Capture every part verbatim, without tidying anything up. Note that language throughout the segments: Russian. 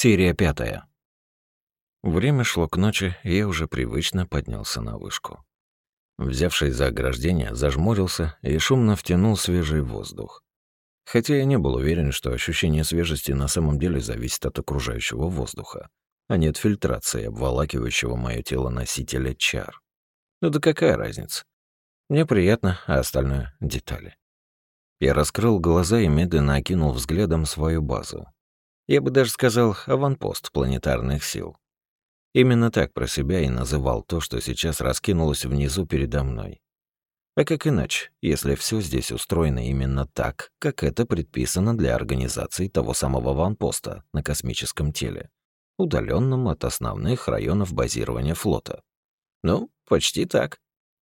Серия пятая. Время шло к ночи, и я уже привычно поднялся на вышку. Взявшись за ограждение, зажмурился и шумно втянул свежий воздух. Хотя я не был уверен, что ощущение свежести на самом деле зависит от окружающего воздуха, а не от фильтрации, обволакивающего мое тело носителя чар. Ну да какая разница? Мне приятно, а остальное — детали. Я раскрыл глаза и медленно окинул взглядом свою базу. Я бы даже сказал, аванпост планетарных сил. Именно так про себя и называл то, что сейчас раскинулось внизу передо мной. А как иначе, если все здесь устроено именно так, как это предписано для организации того самого аванпоста на космическом теле, удаленном от основных районов базирования флота? Ну, почти так.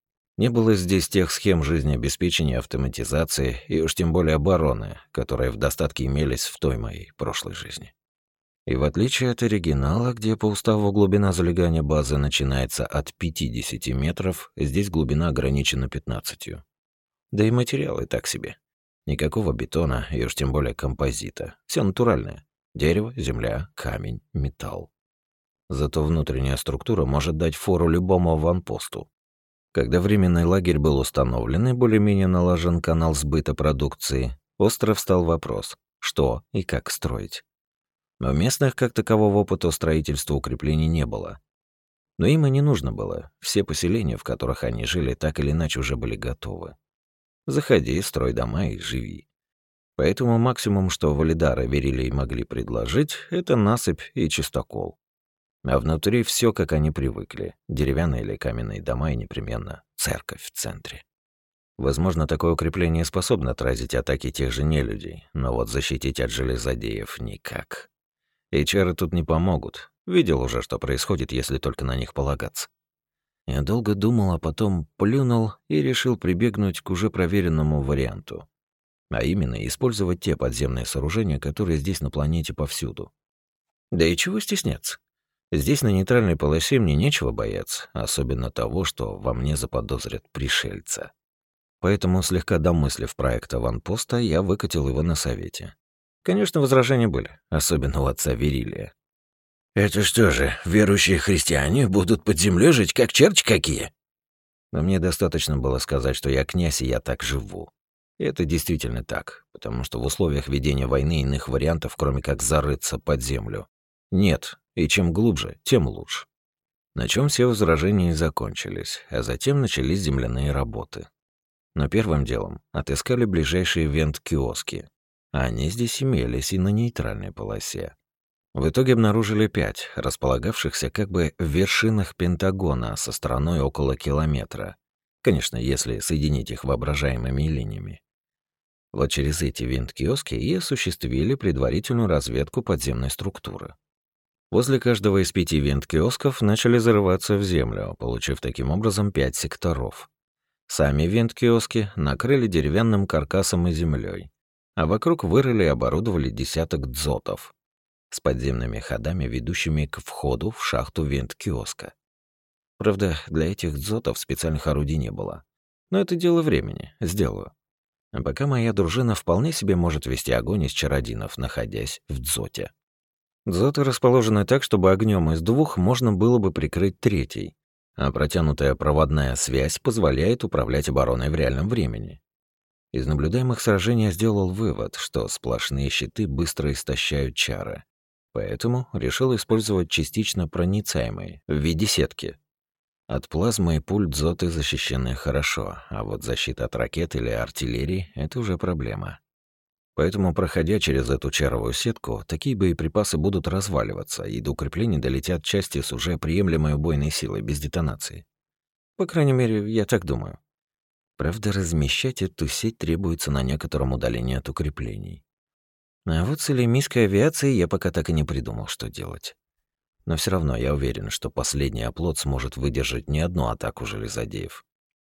Не было здесь тех схем жизнеобеспечения, автоматизации и уж тем более обороны, которые в достатке имелись в той моей прошлой жизни. И в отличие от оригинала, где по уставу глубина залегания базы начинается от пятидесяти метров, здесь глубина ограничена пятнадцатью. Да и материалы так себе. Никакого бетона и уж тем более композита. Все натуральное. Дерево, земля, камень, металл. Зато внутренняя структура может дать фору любому аванпосту. Когда временный лагерь был установлен и более-менее налажен канал сбыта продукции, остро встал вопрос, что и как строить. Но местных как такового опыта строительства укреплений не было. Но им и не нужно было. Все поселения, в которых они жили, так или иначе уже были готовы. Заходи, строй дома и живи. Поэтому максимум, что валидары верили и могли предложить, это насыпь и чистокол. А внутри все, как они привыкли. Деревянные или каменные дома и непременно церковь в центре. Возможно, такое укрепление способно отразить атаки тех же нелюдей, но вот защитить от железодеев никак. И чары тут не помогут. Видел уже, что происходит, если только на них полагаться. Я долго думал, а потом плюнул и решил прибегнуть к уже проверенному варианту. А именно, использовать те подземные сооружения, которые здесь на планете повсюду. Да и чего стесняться? Здесь, на нейтральной полосе, мне нечего бояться, особенно того, что во мне заподозрят пришельца. Поэтому, слегка домыслив проект аванпоста, я выкатил его на совете. Конечно, возражения были, особенно у отца Верилия. «Это что же, верующие христиане будут под землей жить, как черти какие?» Но мне достаточно было сказать, что я князь, и я так живу. И это действительно так, потому что в условиях ведения войны иных вариантов, кроме как зарыться под землю, нет. И чем глубже, тем лучше. На чем все возражения и закончились, а затем начались земляные работы. Но первым делом отыскали ближайшие вент-киоски. А они здесь имелись и на нейтральной полосе. В итоге обнаружили пять, располагавшихся как бы в вершинах Пентагона со стороной около километра. Конечно, если соединить их воображаемыми линиями. Вот через эти вент-киоски и осуществили предварительную разведку подземной структуры. Возле каждого из пяти вент-киосков начали зарываться в землю, получив таким образом пять секторов. Сами вент-киоски накрыли деревянным каркасом и землей, а вокруг вырыли и оборудовали десяток дзотов с подземными ходами, ведущими к входу в шахту вент-киоска. Правда, для этих дзотов специальных орудий не было. Но это дело времени, сделаю. А пока моя дружина вполне себе может вести огонь из чародинов, находясь в дзоте. Дзоты расположены так, чтобы огнем из двух можно было бы прикрыть третий, а протянутая проводная связь позволяет управлять обороной в реальном времени. Из наблюдаемых сражений я сделал вывод, что сплошные щиты быстро истощают чары, поэтому решил использовать частично проницаемые в виде сетки. От плазмы и пуль дзоты защищены хорошо, а вот защита от ракет или артиллерии — это уже проблема. Поэтому, проходя через эту чаровую сетку, такие боеприпасы будут разваливаться, и до укреплений долетят части с уже приемлемой убойной силой, без детонации. По крайней мере, я так думаю. Правда, размещать эту сеть требуется на некотором удалении от укреплений. А вот с элемийской авиацией я пока так и не придумал, что делать. Но все равно я уверен, что последний оплот сможет выдержать не одну атаку железодеев.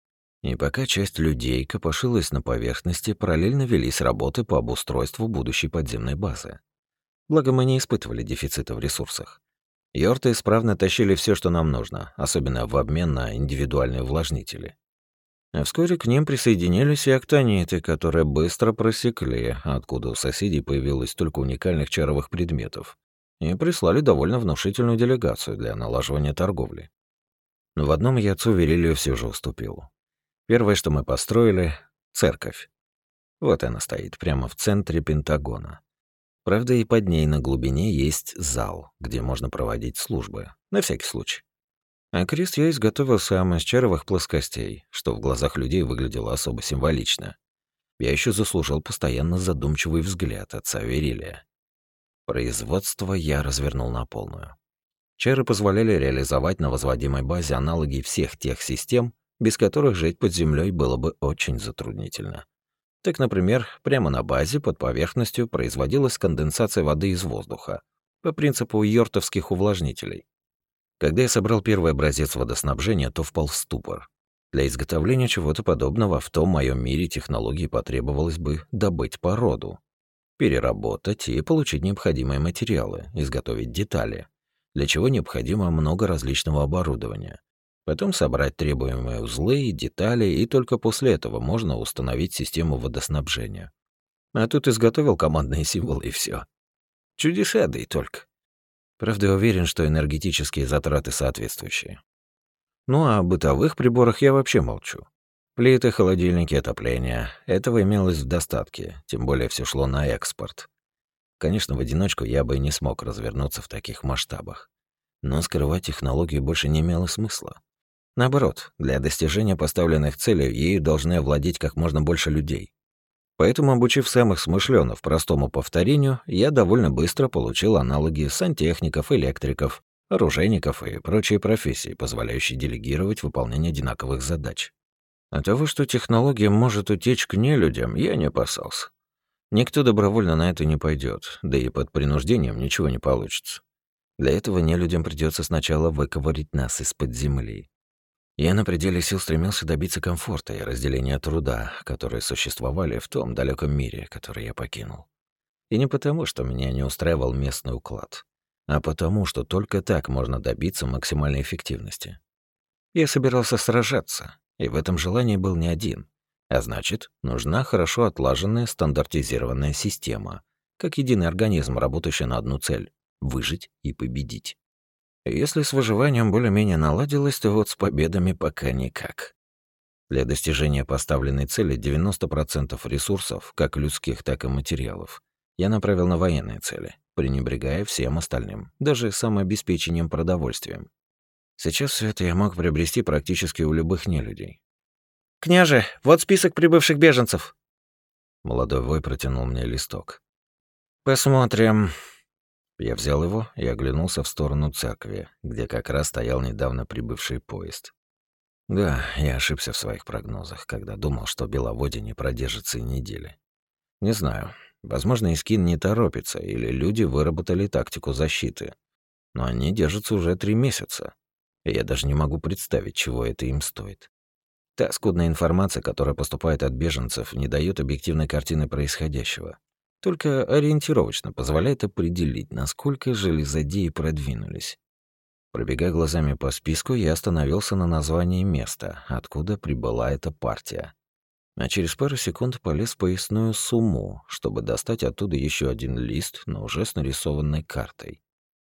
И пока часть людей копошилась на поверхности, параллельно велись работы по обустройству будущей подземной базы. Благо, мы не испытывали дефицита в ресурсах. Йорты исправно тащили все, что нам нужно, особенно в обмен на индивидуальные увлажнители. А вскоре к ним присоединились и актониты, которые быстро просекли, откуда у соседей появилось столько уникальных чаровых предметов, и прислали довольно внушительную делегацию для налаживания торговли. Но в одном я отцу Верилию все же уступил. Первое, что мы построили — церковь. Вот она стоит прямо в центре Пентагона. Правда, и под ней на глубине есть зал, где можно проводить службы, на всякий случай. А крест я изготовил сам из чаровых плоскостей, что в глазах людей выглядело особо символично. Я еще заслужил постоянно задумчивый взгляд отца Верилия. Производство я развернул на полную. Чары позволяли реализовать на возводимой базе аналоги всех тех систем, без которых жить под землей было бы очень затруднительно. Так, например, прямо на базе под поверхностью производилась конденсация воды из воздуха по принципу йортовских увлажнителей. Когда я собрал первый образец водоснабжения, то впал в ступор. Для изготовления чего-то подобного в том моем мире технологии потребовалось бы добыть породу, переработать и получить необходимые материалы, изготовить детали, для чего необходимо много различного оборудования. Потом собрать требуемые узлы и детали, и только после этого можно установить систему водоснабжения. А тут изготовил командные символы и все. Чудеса, да и только. Правда, я уверен, что энергетические затраты соответствующие. Ну а о бытовых приборах я вообще молчу. Плиты, холодильники, отопление — этого имелось в достатке, тем более все шло на экспорт. Конечно, в одиночку я бы и не смог развернуться в таких масштабах. Но скрывать технологию больше не имело смысла. Наоборот, для достижения поставленных целей ею должны овладеть как можно больше людей. Поэтому, обучив самых смышленов простому повторению, я довольно быстро получил аналоги сантехников, электриков, оружейников и прочие профессии, позволяющие делегировать выполнение одинаковых задач. От того, что технология может утечь к нелюдям, я не опасался. Никто добровольно на это не пойдет, да и под принуждением ничего не получится. Для этого нелюдям придется сначала выковырять нас из-под земли. Я на пределе сил стремился добиться комфорта и разделения труда, которые существовали в том далеком мире, который я покинул. И не потому, что меня не устраивал местный уклад, а потому, что только так можно добиться максимальной эффективности. Я собирался сражаться, и в этом желании был не один. А значит, нужна хорошо отлаженная стандартизированная система, как единый организм, работающий на одну цель — выжить и победить. Если с выживанием более-менее наладилось, то вот с победами пока никак. Для достижения поставленной цели девяносто процентов ресурсов, как людских, так и материалов, я направил на военные цели, пренебрегая всем остальным, даже самообеспечением продовольствием. Сейчас все это я мог приобрести практически у любых нелюдей. «Княже, вот список прибывших беженцев!» Молодой вой протянул мне листок. «Посмотрим». Я взял его и оглянулся в сторону церкви, где как раз стоял недавно прибывший поезд. Да, я ошибся в своих прогнозах, когда думал, что Беловодье не продержится и недели. Не знаю, возможно, Искин не торопится, или люди выработали тактику защиты. Но они держатся уже три месяца, и я даже не могу представить, чего это им стоит. Та скудная информация, которая поступает от беженцев, не дает объективной картины происходящего. Только ориентировочно позволяет определить, насколько железодеи продвинулись. Пробегая глазами по списку, я остановился на названии места, откуда прибыла эта партия. А через пару секунд полез в поясную сумму, чтобы достать оттуда еще один лист, но уже с нарисованной картой.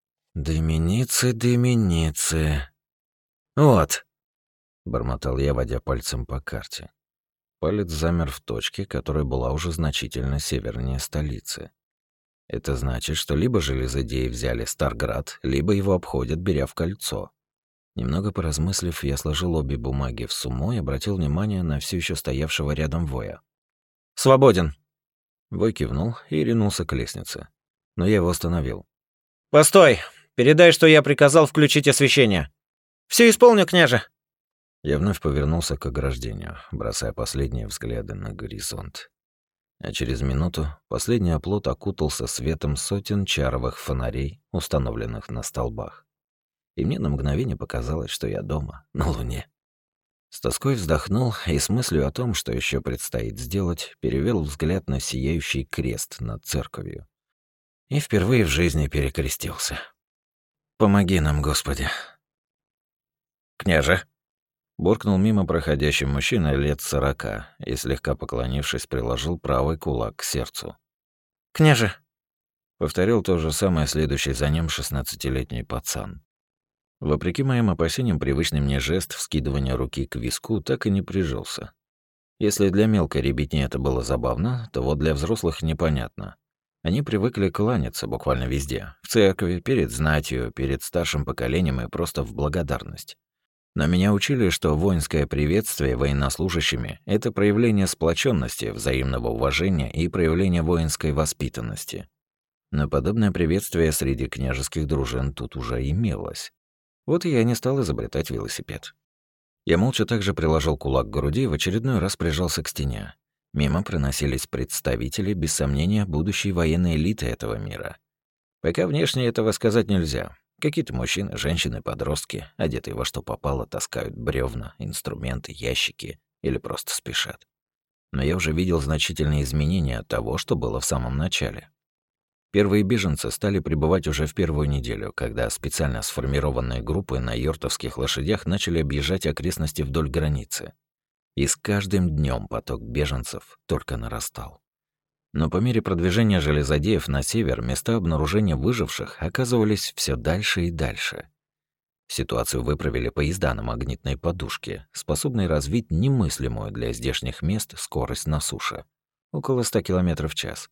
«Доминицы, доминицы. Вот», — бормотал я, водя пальцем по карте. Палец замер в точке, которая была уже значительно севернее столицы. Это значит, что либо железодеи взяли Старград, либо его обходят, беря в кольцо. Немного поразмыслив, я сложил обе бумаги в сумму и обратил внимание на все еще стоявшего рядом воя. «Свободен!» Вой кивнул и ринулся к лестнице. Но я его остановил. «Постой! Передай, что я приказал включить освещение!» «Все исполню, княже!» Я вновь повернулся к ограждению, бросая последние взгляды на горизонт. А через минуту последний оплот окутался светом сотен чаровых фонарей, установленных на столбах. И мне на мгновение показалось, что я дома, на Луне. С тоской вздохнул и с мыслью о том, что еще предстоит сделать, перевел взгляд на сияющий крест над церковью. И впервые в жизни перекрестился. «Помоги нам, Господи!» «Княже!» Буркнул мимо проходящий мужчина лет сорока и, слегка поклонившись, приложил правый кулак к сердцу. «Княже!» Повторил то же самое следующий за ним шестнадцатилетний пацан. Вопреки моим опасениям, привычный мне жест вскидывания руки к виску так и не прижился. Если для мелкой ребятни это было забавно, то вот для взрослых непонятно. Они привыкли кланяться буквально везде. В церкви, перед знатью, перед старшим поколением и просто в благодарность. Но меня учили, что воинское приветствие военнослужащими — это проявление сплоченности, взаимного уважения и проявление воинской воспитанности. Но подобное приветствие среди княжеских дружин тут уже имелось. Вот и я не стал изобретать велосипед. Я молча также приложил кулак к груди и в очередной раз прижался к стене. Мимо проносились представители, без сомнения, будущей военной элиты этого мира. Пока внешне этого сказать нельзя. Какие-то мужчины, женщины, подростки, одетые во что попало, таскают бревна, инструменты, ящики или просто спешат. Но я уже видел значительные изменения от того, что было в самом начале. Первые беженцы стали прибывать уже в первую неделю, когда специально сформированные группы на йортовских лошадях начали объезжать окрестности вдоль границы. И с каждым днем поток беженцев только нарастал. Но по мере продвижения железодеев на север места обнаружения выживших оказывались все дальше и дальше. Ситуацию выправили поезда на магнитной подушке, способные развить немыслимую для здешних мест скорость на суше — около ста километров в час.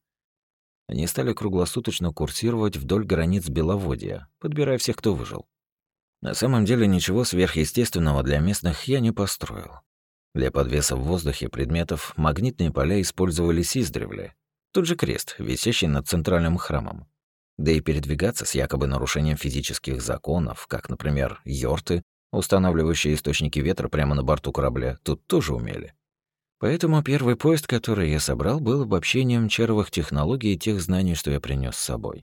Они стали круглосуточно курсировать вдоль границ Беловодья, подбирая всех, кто выжил. На самом деле ничего сверхъестественного для местных я не построил. Для подвеса в воздухе предметов магнитные поля использовались издревле. Тут же крест, висящий над центральным храмом. Да и передвигаться с якобы нарушением физических законов, как, например, йорты, устанавливающие источники ветра прямо на борту корабля, тут тоже умели. Поэтому первый поезд, который я собрал, был обобщением чаровых технологий и тех знаний, что я принес с собой.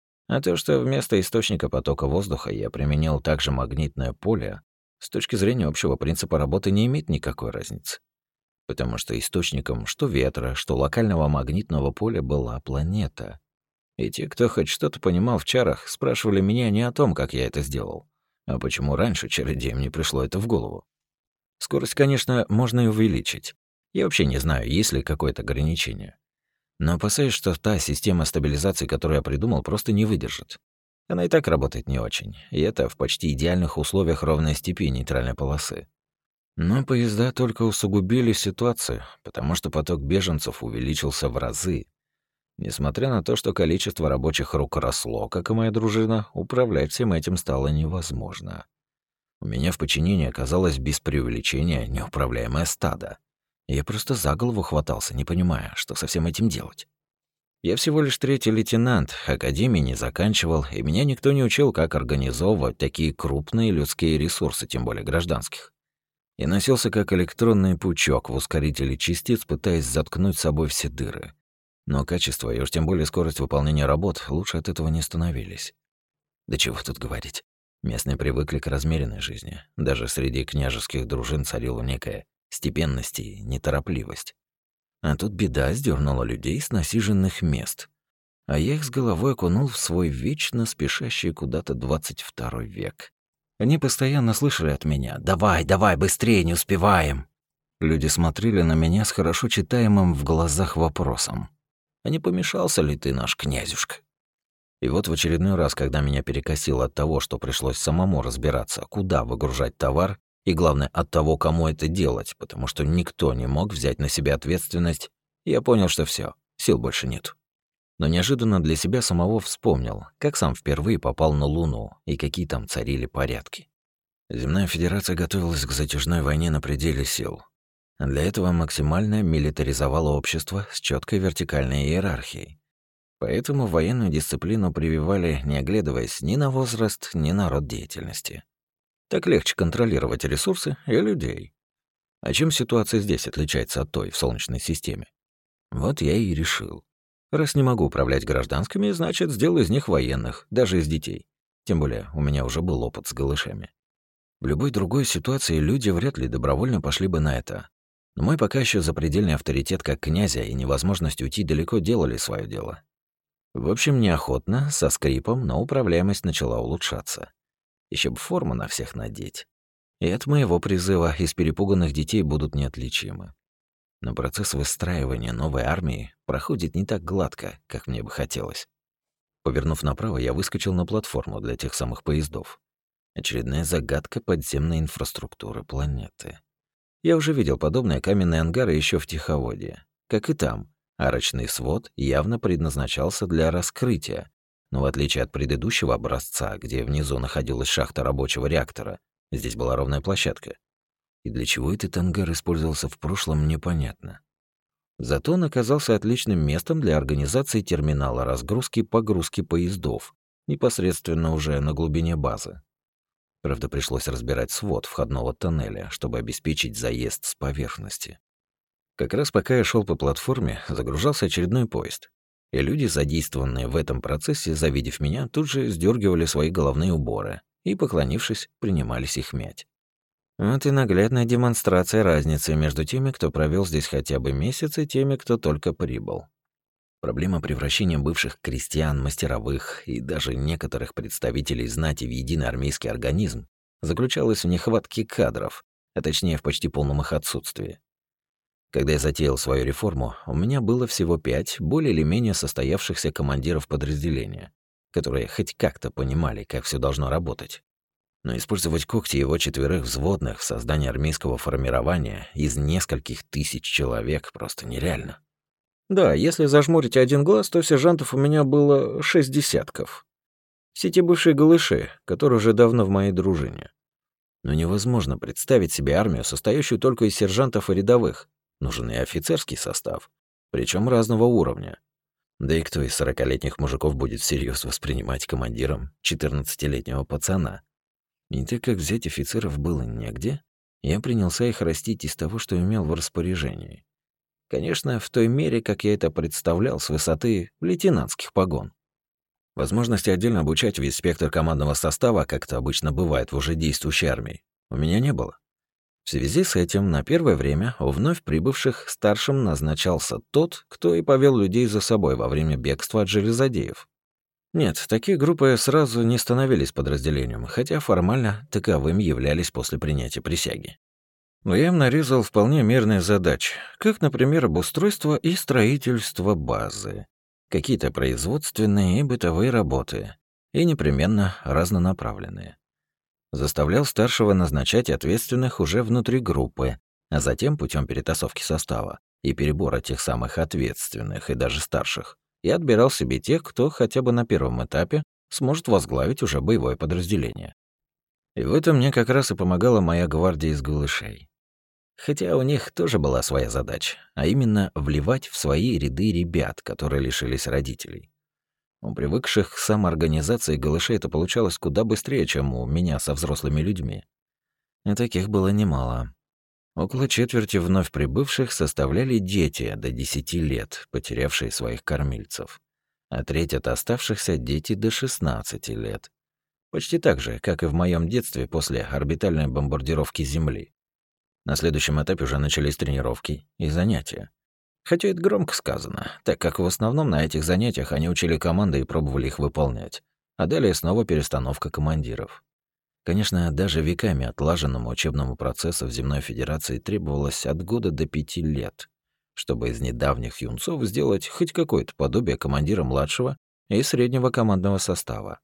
А то, что вместо источника потока воздуха я применил также магнитное поле, с точки зрения общего принципа работы не имеет никакой разницы. Потому что источником что ветра, что локального магнитного поля была планета. И те, кто хоть что-то понимал в чарах, спрашивали меня не о том, как я это сделал, а почему раньше чародеям не пришло это в голову. Скорость, конечно, можно и увеличить. Я вообще не знаю, есть ли какое-то ограничение. Но опасаюсь, что та система стабилизации, которую я придумал, просто не выдержит. Она и так работает не очень, и это в почти идеальных условиях ровной степи нейтральной полосы. Но поезда только усугубили ситуацию, потому что поток беженцев увеличился в разы. Несмотря на то, что количество рабочих рук росло, как и моя дружина, управлять всем этим стало невозможно. У меня в подчинении оказалось без преувеличения неуправляемое стадо. Я просто за голову хватался, не понимая, что со всем этим делать. Я всего лишь третий лейтенант, академии не заканчивал, и меня никто не учил, как организовывать такие крупные людские ресурсы, тем более гражданских. Я носился как электронный пучок в ускорителе частиц, пытаясь заткнуть собой все дыры. Но качество и уж тем более скорость выполнения работ лучше от этого не становились. Да чего тут говорить. Местные привыкли к размеренной жизни. Даже среди княжеских дружин царила некая степенность и неторопливость. А тут беда сдернула людей с насиженных мест. А я их с головой окунул в свой вечно спешащий куда-то двадцать второй век. Они постоянно слышали от меня: «Давай, давай, быстрее, не успеваем!» Люди смотрели на меня с хорошо читаемым в глазах вопросом: «А не помешался ли ты, наш князюшка?» И вот в очередной раз, когда меня перекосило от того, что пришлось самому разбираться, куда выгружать товар, и главное, от того, кому это делать, потому что никто не мог взять на себя ответственность, я понял, что все, сил больше нет. Но неожиданно для себя самого вспомнил, как сам впервые попал на Луну и какие там царили порядки. Земная Федерация готовилась к затяжной войне на пределе сил. Для этого максимально милитаризовала общество с четкой вертикальной иерархией. Поэтому военную дисциплину прививали, не оглядываясь ни на возраст, ни на род деятельности. Так легче контролировать ресурсы и людей. А чем ситуация здесь отличается от той в Солнечной системе? Вот я и решил. Раз не могу управлять гражданскими, значит, сделаю из них военных, даже из детей. Тем более у меня уже был опыт с голышами. В любой другой ситуации люди вряд ли добровольно пошли бы на это. Но мой пока еще запредельный авторитет как князя и невозможность уйти далеко делали свое дело. В общем, неохотно, со скрипом, но управляемость начала улучшаться. Еще бы форму на всех надеть. И от моего призыва из перепуганных детей будут неотличимы. Но процесс выстраивания новой армии проходит не так гладко, как мне бы хотелось. Повернув направо, я выскочил на платформу для тех самых поездов. Очередная загадка подземной инфраструктуры планеты. Я уже видел подобные каменные ангары еще в Тиховодье. Как и там, арочный свод явно предназначался для раскрытия, но в отличие от предыдущего образца, где внизу находилась шахта рабочего реактора, здесь была ровная площадка. И для чего этот ангар использовался в прошлом, непонятно. Зато он оказался отличным местом для организации терминала разгрузки и погрузки поездов, непосредственно уже на глубине базы. Правда, пришлось разбирать свод входного тоннеля, чтобы обеспечить заезд с поверхности. Как раз пока я шел по платформе, загружался очередной поезд. И люди, задействованные в этом процессе, завидев меня, тут же сдергивали свои головные уборы и, поклонившись, принимались их мять. Вот и наглядная демонстрация разницы между теми, кто провел здесь хотя бы месяц, и теми, кто только прибыл. Проблема превращения бывших крестьян, мастеровых и даже некоторых представителей знати в единый армейский организм заключалась в нехватке кадров, а точнее в почти полном их отсутствии. Когда я затеял свою реформу, у меня было всего пять более или менее состоявшихся командиров подразделения, которые хоть как-то понимали, как все должно работать. Но использовать когти его четверых взводных в создании армейского формирования из нескольких тысяч человек просто нереально. Да, если зажмурить один глаз, то сержантов у меня было шесть десятков. Все те бывшие голыши, которые уже давно в моей дружине. Но невозможно представить себе армию, состоящую только из сержантов и рядовых. Нужен и офицерский состав, причем разного уровня. Да и кто из сорокалетних мужиков будет всерьез воспринимать командиром четырнадцатилетнего пацана? И так как взять офицеров было негде, я принялся их растить из того, что имел в распоряжении. Конечно, в той мере, как я это представлял с высоты лейтенантских погон. Возможности отдельно обучать весь спектр командного состава, как это обычно бывает в уже действующей армии, у меня не было. В связи с этим на первое время у вновь прибывших старшим назначался тот, кто и повел людей за собой во время бегства от железодеев. Нет, такие группы сразу не становились подразделением, хотя формально таковым являлись после принятия присяги. Но я им нарезал вполне мирные задачи, как, например, обустройство и строительство базы, какие-то производственные и бытовые работы, и непременно разнонаправленные. Заставлял старшего назначать ответственных уже внутри группы, а затем путем перетасовки состава и перебора тех самых ответственных и даже старших, я отбирал себе тех, кто хотя бы на первом этапе сможет возглавить уже боевое подразделение. И в этом мне как раз и помогала моя гвардия из голышей. Хотя у них тоже была своя задача, а именно вливать в свои ряды ребят, которые лишились родителей. У привыкших к самоорганизации голышей это получалось куда быстрее, чем у меня со взрослыми людьми. И таких было немало. Около четверти вновь прибывших составляли дети до десяти лет, потерявшие своих кормильцев, а треть от оставшихся — дети до шестнадцати лет. Почти так же, как и в моем детстве после орбитальной бомбардировки Земли. На следующем этапе уже начались тренировки и занятия. Хотя это громко сказано, так как в основном на этих занятиях они учили команды и пробовали их выполнять, а далее снова перестановка командиров. Конечно, даже веками отлаженному учебному процессу в Земной Федерации требовалось от года до пяти лет, чтобы из недавних юнцов сделать хоть какое-то подобие командира младшего и среднего командного состава.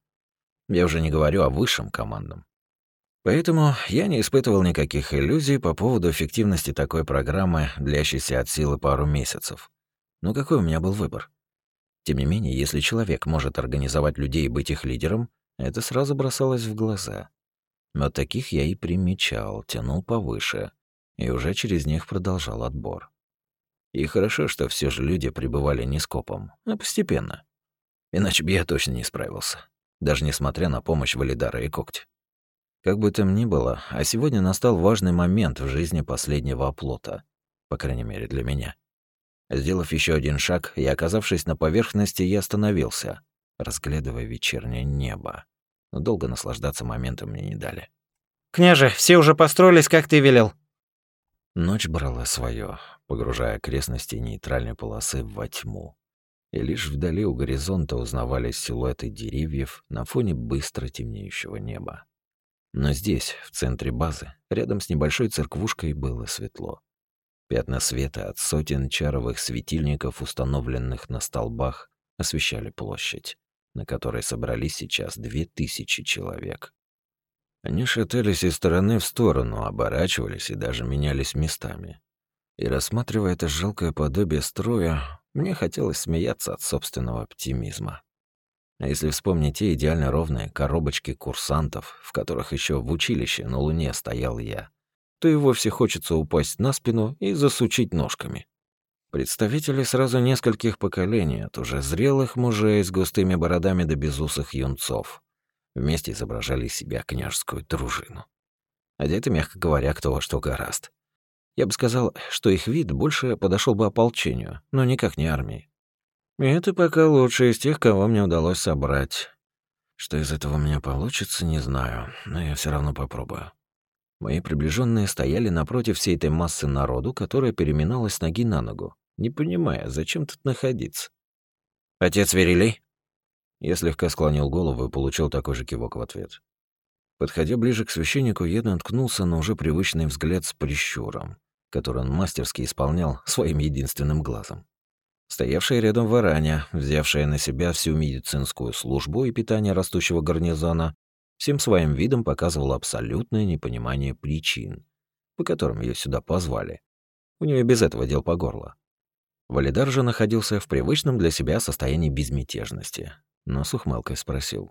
Я уже не говорю о высшем командном. Поэтому я не испытывал никаких иллюзий по поводу эффективности такой программы, длящейся от силы пару месяцев. Но какой у меня был выбор? Тем не менее, если человек может организовать людей и быть их лидером, это сразу бросалось в глаза. Но таких я и примечал, тянул повыше, и уже через них продолжал отбор. И хорошо, что все же люди пребывали не скопом, а постепенно. Иначе бы я точно не справился, даже несмотря на помощь Валидара и Когти. Как бы там ни было, а сегодня настал важный момент в жизни последнего оплота, по крайней мере для меня. Сделав еще один шаг и оказавшись на поверхности, я остановился, разглядывая вечернее небо. Но долго наслаждаться моментом мне не дали. «Княже, все уже построились, как ты велел?» Ночь брала свое, погружая окрестности нейтральной полосы во тьму. И лишь вдали у горизонта узнавались силуэты деревьев на фоне быстро темнеющего неба. Но здесь, в центре базы, рядом с небольшой церквушкой, было светло. Пятна света от сотен чаровых светильников, установленных на столбах, освещали площадь. на которой собрались сейчас две тысячи человек. Они шатались из стороны в сторону, оборачивались и даже менялись местами. И рассматривая это жалкое подобие строя, мне хотелось смеяться от собственного оптимизма. А если вспомнить те идеально ровные коробочки курсантов, в которых еще в училище на Луне стоял я, то и вовсе хочется упасть на спину и засучить ножками. Представители сразу нескольких поколений, от уже зрелых мужей с густыми бородами до безусых юнцов, вместе изображали из себя княжескую дружину. Одеты, мягко говоря, кто во что гораст. Я бы сказал, что их вид больше подошел бы ополчению, но никак не армии. И это пока лучший из тех, кого мне удалось собрать. Что из этого у меня получится, не знаю, но я все равно попробую. Мои приближенные стояли напротив всей этой массы народу, которая переминалась с ноги на ногу, не понимая, зачем тут находиться. «Отец Верилей?» Я слегка склонил голову и получил такой же кивок в ответ. Подходя ближе к священнику, я наткнулся на уже привычный взгляд с прищуром, который он мастерски исполнял своим единственным глазом. Стоявшая рядом Вараня, взявшая на себя всю медицинскую службу и питание растущего гарнизона, всем своим видом показывала абсолютное непонимание причин, по которым ее сюда позвали. У нее без этого дел по горло. Валидар же находился в привычном для себя состоянии безмятежности, но с ухмылкой спросил: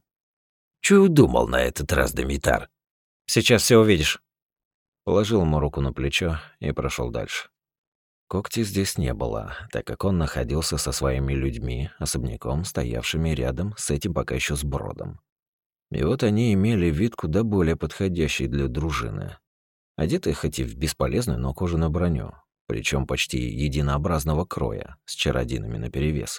«Чё удумал на этот раз, Демитар?» «Сейчас все увидишь». Положил ему руку на плечо и прошел дальше. Когти здесь не было, так как он находился со своими людьми, особняком, стоявшими рядом с этим пока еще сбродом. И вот они имели вид куда более подходящий для дружины. Одеты хоть и в бесполезную, но кожаную броню, причем почти единообразного кроя, с чародинами наперевес.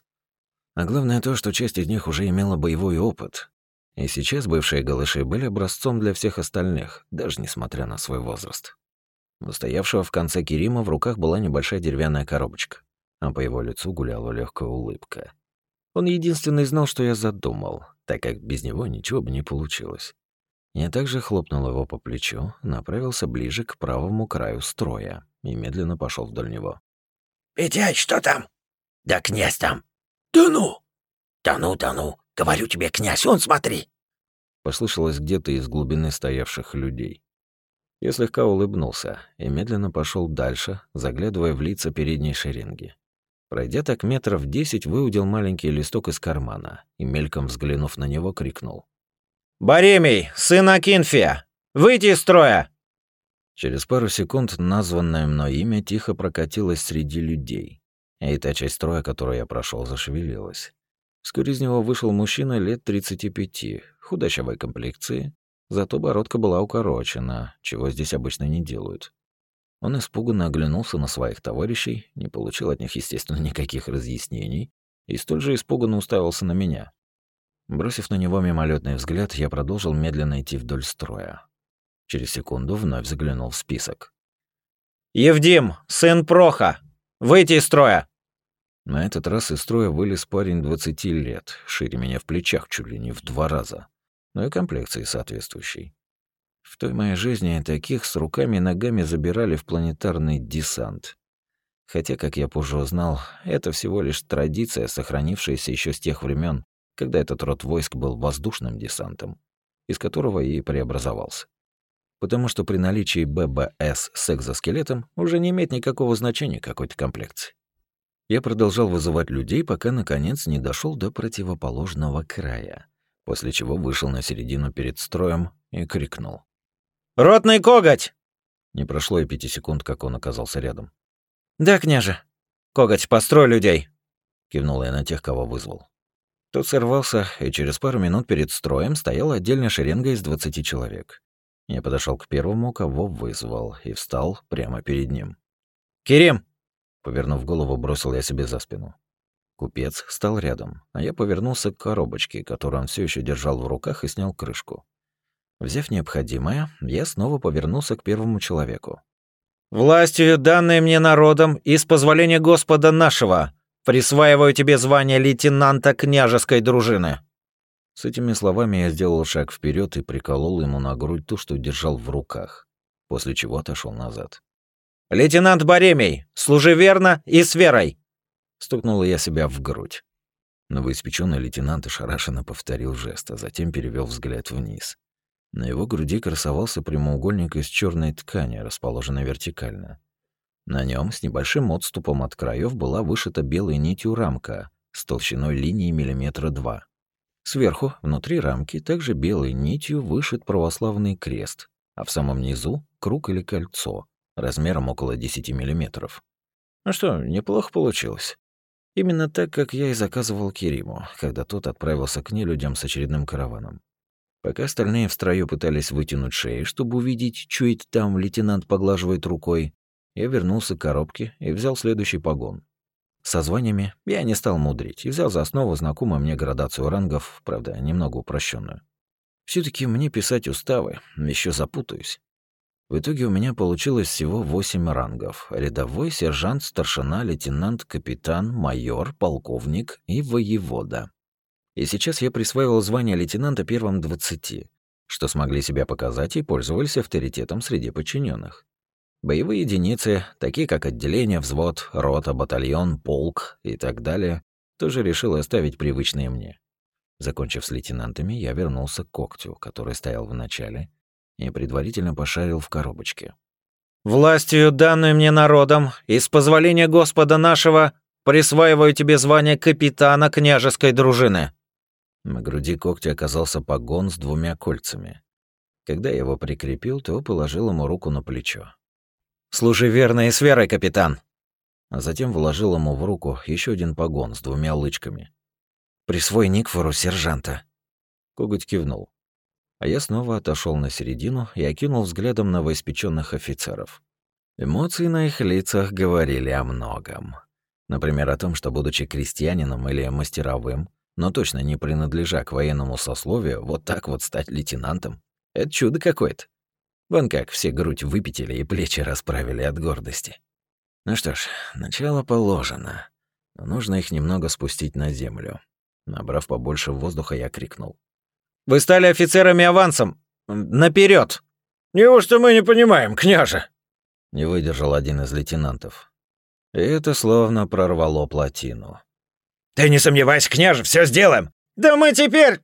А главное то, что часть из них уже имела боевой опыт. И сейчас бывшие голыши были образцом для всех остальных, даже несмотря на свой возраст. У стоявшего в конце Керима в руках была небольшая деревянная коробочка, а по его лицу гуляла легкая улыбка. Он единственный знал, что я задумал, так как без него ничего бы не получилось. Я также хлопнул его по плечу, направился ближе к правому краю строя и медленно пошел вдоль него. «Петять, что там?» «Да князь там». «Да ну!» «Да ну, да ну! Говорю тебе, князь, он смотри!» Послышалось где-то из глубины стоявших людей. Я слегка улыбнулся и медленно пошел дальше, заглядывая в лица передней шеренги. Пройдя так метров десять, выудил маленький листок из кармана и, мельком взглянув на него, крикнул: «Боремий, сын Акинфия! Выйти из строя!» Через пару секунд названное мной имя тихо прокатилось среди людей, и та часть строя, которую я прошел, зашевелилась. Вскоре из него вышел мужчина лет тридцати пяти, худощавой комплекции, зато бородка была укорочена, чего здесь обычно не делают. Он испуганно оглянулся на своих товарищей, не получил от них, естественно, никаких разъяснений, и столь же испуганно уставился на меня. Бросив на него мимолетный взгляд, я продолжил медленно идти вдоль строя. Через секунду вновь заглянул в список. «Евдим, сын Проха! Выйти из строя!» На этот раз из строя вылез парень двадцати лет, шире меня в плечах чуть ли не в два раза, но и комплекции соответствующей. В той моей жизни таких с руками и ногами забирали в планетарный десант. Хотя, как я позже узнал, это всего лишь традиция, сохранившаяся еще с тех времен, когда этот род войск был воздушным десантом, из которого и преобразовался. Потому что при наличии ББС с экзоскелетом уже не имеет никакого значения какой-то комплекции. Я продолжал вызывать людей, пока, наконец, не дошел до противоположного края, после чего вышел на середину перед строем и крикнул: «Ротный коготь!» Не прошло и пяти секунд, как он оказался рядом. «Да, княже. Коготь, построй людей!» Кивнул я на тех, кого вызвал. Тот сорвался, и через пару минут перед строем стояла отдельная шеренга из двадцати человек. Я подошел к первому, кого вызвал, и встал прямо перед ним. «Керим!» Повернув голову, бросил я себе за спину. Купец стал рядом, а я повернулся к коробочке, которую он все еще держал в руках, и снял крышку. Взяв необходимое, я снова повернулся к первому человеку. «Властью, данной мне народом, и с позволения Господа нашего, присваиваю тебе звание лейтенанта княжеской дружины». С этими словами я сделал шаг вперед и приколол ему на грудь то, что держал в руках, после чего отошел назад. «Лейтенант Боремий, служи верно и с верой!» Стукнул я себя в грудь. Новоиспечённый лейтенант ошарашенно повторил жест, а затем перевёл взгляд вниз. На его груди красовался прямоугольник из чёрной ткани, расположенный вертикально. На нём с небольшим отступом от краёв была вышита белой нитью рамка с толщиной линии миллиметра два. Сверху, внутри рамки, также белой нитью вышит православный крест, а в самом низу — круг или кольцо, размером около десяти миллиметров. Ну что, неплохо получилось. Именно так, как я и заказывал Кериму, когда тот отправился к нелюдям с очередным караваном. Пока остальные в строю пытались вытянуть шеи, чтобы увидеть, что это там лейтенант поглаживает рукой, я вернулся к коробке и взял следующий погон. Со званиями я не стал мудрить и взял за основу знакомую мне градацию рангов, правда, немного упрощенную. все таки мне писать уставы, еще запутаюсь. В итоге у меня получилось всего восемь рангов: рядовой, сержант, старшина, лейтенант, капитан, майор, полковник и воевода. И сейчас я присваивал звание лейтенанта первым двадцати, что смогли себя показать и пользовались авторитетом среди подчиненных. Боевые единицы, такие как отделение, взвод, рота, батальон, полк и так далее, тоже решил оставить привычные мне. Закончив с лейтенантами, я вернулся к когтю, который стоял в начале, и предварительно пошарил в коробочке. «Властью, данную мне народом, и с позволения Господа нашего, присваиваю тебе звание капитана княжеской дружины». На груди когтя оказался погон с двумя кольцами. Когда я его прикрепил, то положил ему руку на плечо. «Служи верно и с верой, капитан!» А затем вложил ему в руку еще один погон с двумя лычками. «Присвой Никфору сержанта». Коготь кивнул. А я снова отошел на середину и окинул взглядом новоиспеченных офицеров. Эмоции на их лицах говорили о многом. Например, о том, что, будучи крестьянином или мастеровым, но точно не принадлежа к военному сословию, вот так вот стать лейтенантом — это чудо какое-то. Вон как все грудь выпятили и плечи расправили от гордости. Ну что ж, начало положено, но нужно их немного спустить на землю. Набрав побольше воздуха, я крикнул: «Вы стали офицерами авансом! Наперед! «Неужто мы не понимаем, княже?» Не выдержал один из лейтенантов. И это словно прорвало плотину. «Ты не сомневайся, княже, все сделаем! Да мы теперь...»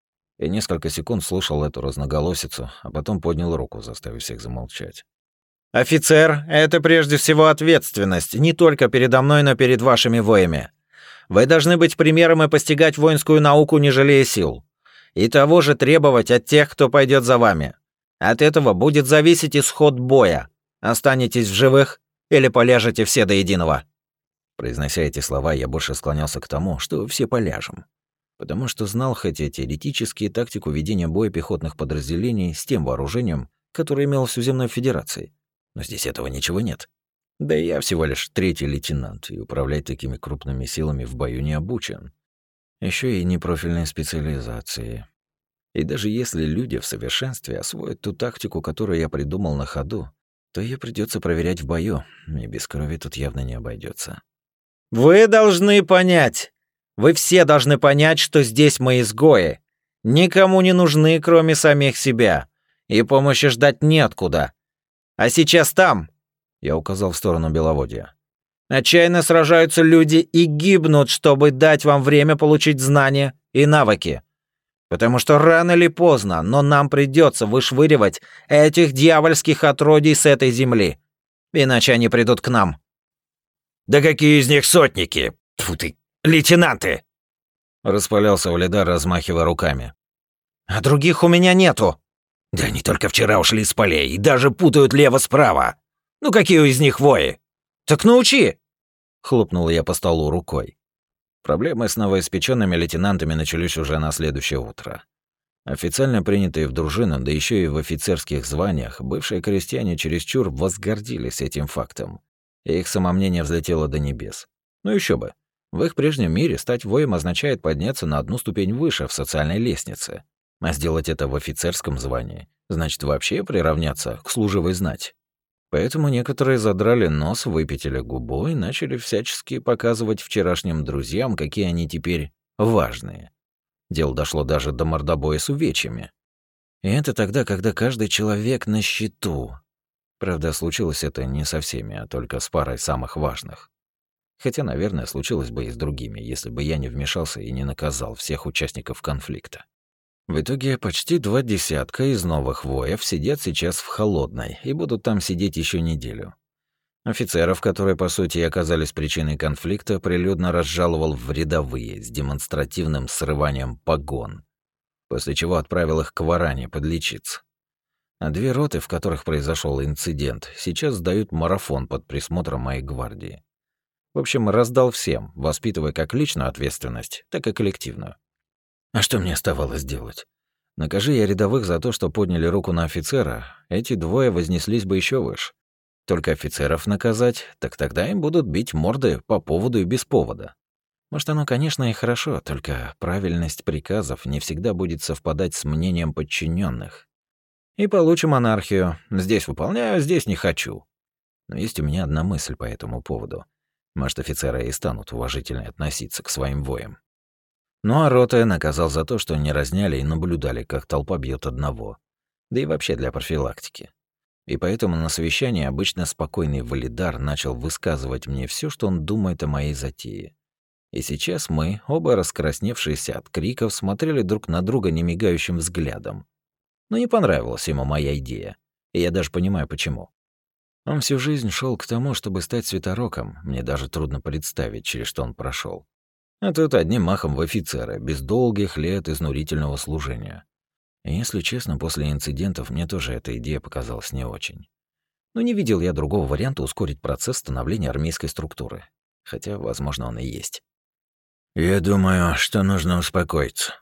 И несколько секунд слушал эту разноголосицу, а потом поднял руку, заставив всех замолчать. «Офицер — это прежде всего ответственность, не только передо мной, но перед вашими воями. Вы должны быть примером и постигать воинскую науку, не жалея сил. И того же требовать от тех, кто пойдет за вами. От этого будет зависеть исход боя. Останетесь в живых или поляжете все до единого». Произнося эти слова, я больше склонялся к тому, что все поляжем. Потому что знал хоть и теоретически тактику ведения боя пехотных подразделений с тем вооружением, которое имелось у Земной Федерации. Но здесь этого ничего нет. Да и я всего лишь третий лейтенант, и управлять такими крупными силами в бою не обучен. Еще и непрофильные специализации. И даже если люди в совершенстве освоят ту тактику, которую я придумал на ходу, то ее придется проверять в бою, и без крови тут явно не обойдется. «Вы должны понять, вы все должны понять, что здесь мы изгои. Никому не нужны, кроме самих себя, и помощи ждать неоткуда. А сейчас там...» — я указал в сторону Беловодья. «Отчаянно сражаются люди и гибнут, чтобы дать вам время получить знания и навыки. Потому что рано или поздно, но нам придется вышвыривать этих дьявольских отродий с этой земли. Иначе они придут к нам». «Да какие из них сотники? Тьфу ты, лейтенанты!» Распалялся Улидар, размахивая руками. «А других у меня нету». «Да они только вчера ушли с полей и даже путают лево-справа. Ну какие из них вои?» «Так научи!» — хлопнул я по столу рукой. Проблемы с новоиспеченными лейтенантами начались уже на следующее утро. Официально принятые в дружину, да еще и в офицерских званиях, бывшие крестьяне чересчур возгордились этим фактом, и их самомнение взлетело до небес. Ну еще бы. В их прежнем мире стать воем означает подняться на одну ступень выше в социальной лестнице, а сделать это в офицерском звании значит вообще приравняться к служивой знати. Поэтому некоторые задрали нос, выпятили губу и начали всячески показывать вчерашним друзьям, какие они теперь важные. Дело дошло даже до мордобоя с увечьями. И это тогда, когда каждый человек на счету. Правда, случилось это не со всеми, а только с парой самых важных. Хотя, наверное, случилось бы и с другими, если бы я не вмешался и не наказал всех участников конфликта. В итоге почти два десятка из новых воев сидят сейчас в Холодной и будут там сидеть еще неделю. Офицеров, которые, по сути, и оказались причиной конфликта, прилюдно разжаловал в рядовые с демонстративным срыванием погон, после чего отправил их к Варане подлечиться. А две роты, в которых произошел инцидент, сейчас сдают марафон под присмотром моей гвардии. В общем, раздал всем, воспитывая как личную ответственность, так и коллективную. А что мне оставалось делать? Накажи я рядовых за то, что подняли руку на офицера, эти двое вознеслись бы еще выше. Только офицеров наказать, так тогда им будут бить морды по поводу и без повода. Может, оно, конечно, и хорошо, только правильность приказов не всегда будет совпадать с мнением подчиненных. И получим анархию. Здесь выполняю, здесь не хочу. Но есть у меня одна мысль по этому поводу. Может, офицеры и станут уважительно относиться к своим воям. Ну а роты наказал за то, что не разняли и наблюдали, как толпа бьет одного. Да и вообще для профилактики. И поэтому на совещании обычно спокойный Валидар начал высказывать мне все, что он думает о моей затее. И сейчас мы, оба раскрасневшиеся от криков, смотрели друг на друга немигающим взглядом. Но не понравилась ему моя идея, и я даже понимаю, почему. Он всю жизнь шел к тому, чтобы стать святороком, мне даже трудно представить, через что он прошел. А тут одним махом в офицеры, без долгих лет изнурительного служения. И если честно, после инцидентов мне тоже эта идея показалась не очень. Но не видел я другого варианта ускорить процесс становления армейской структуры. Хотя, возможно, он и есть. «Я думаю, что нужно успокоиться».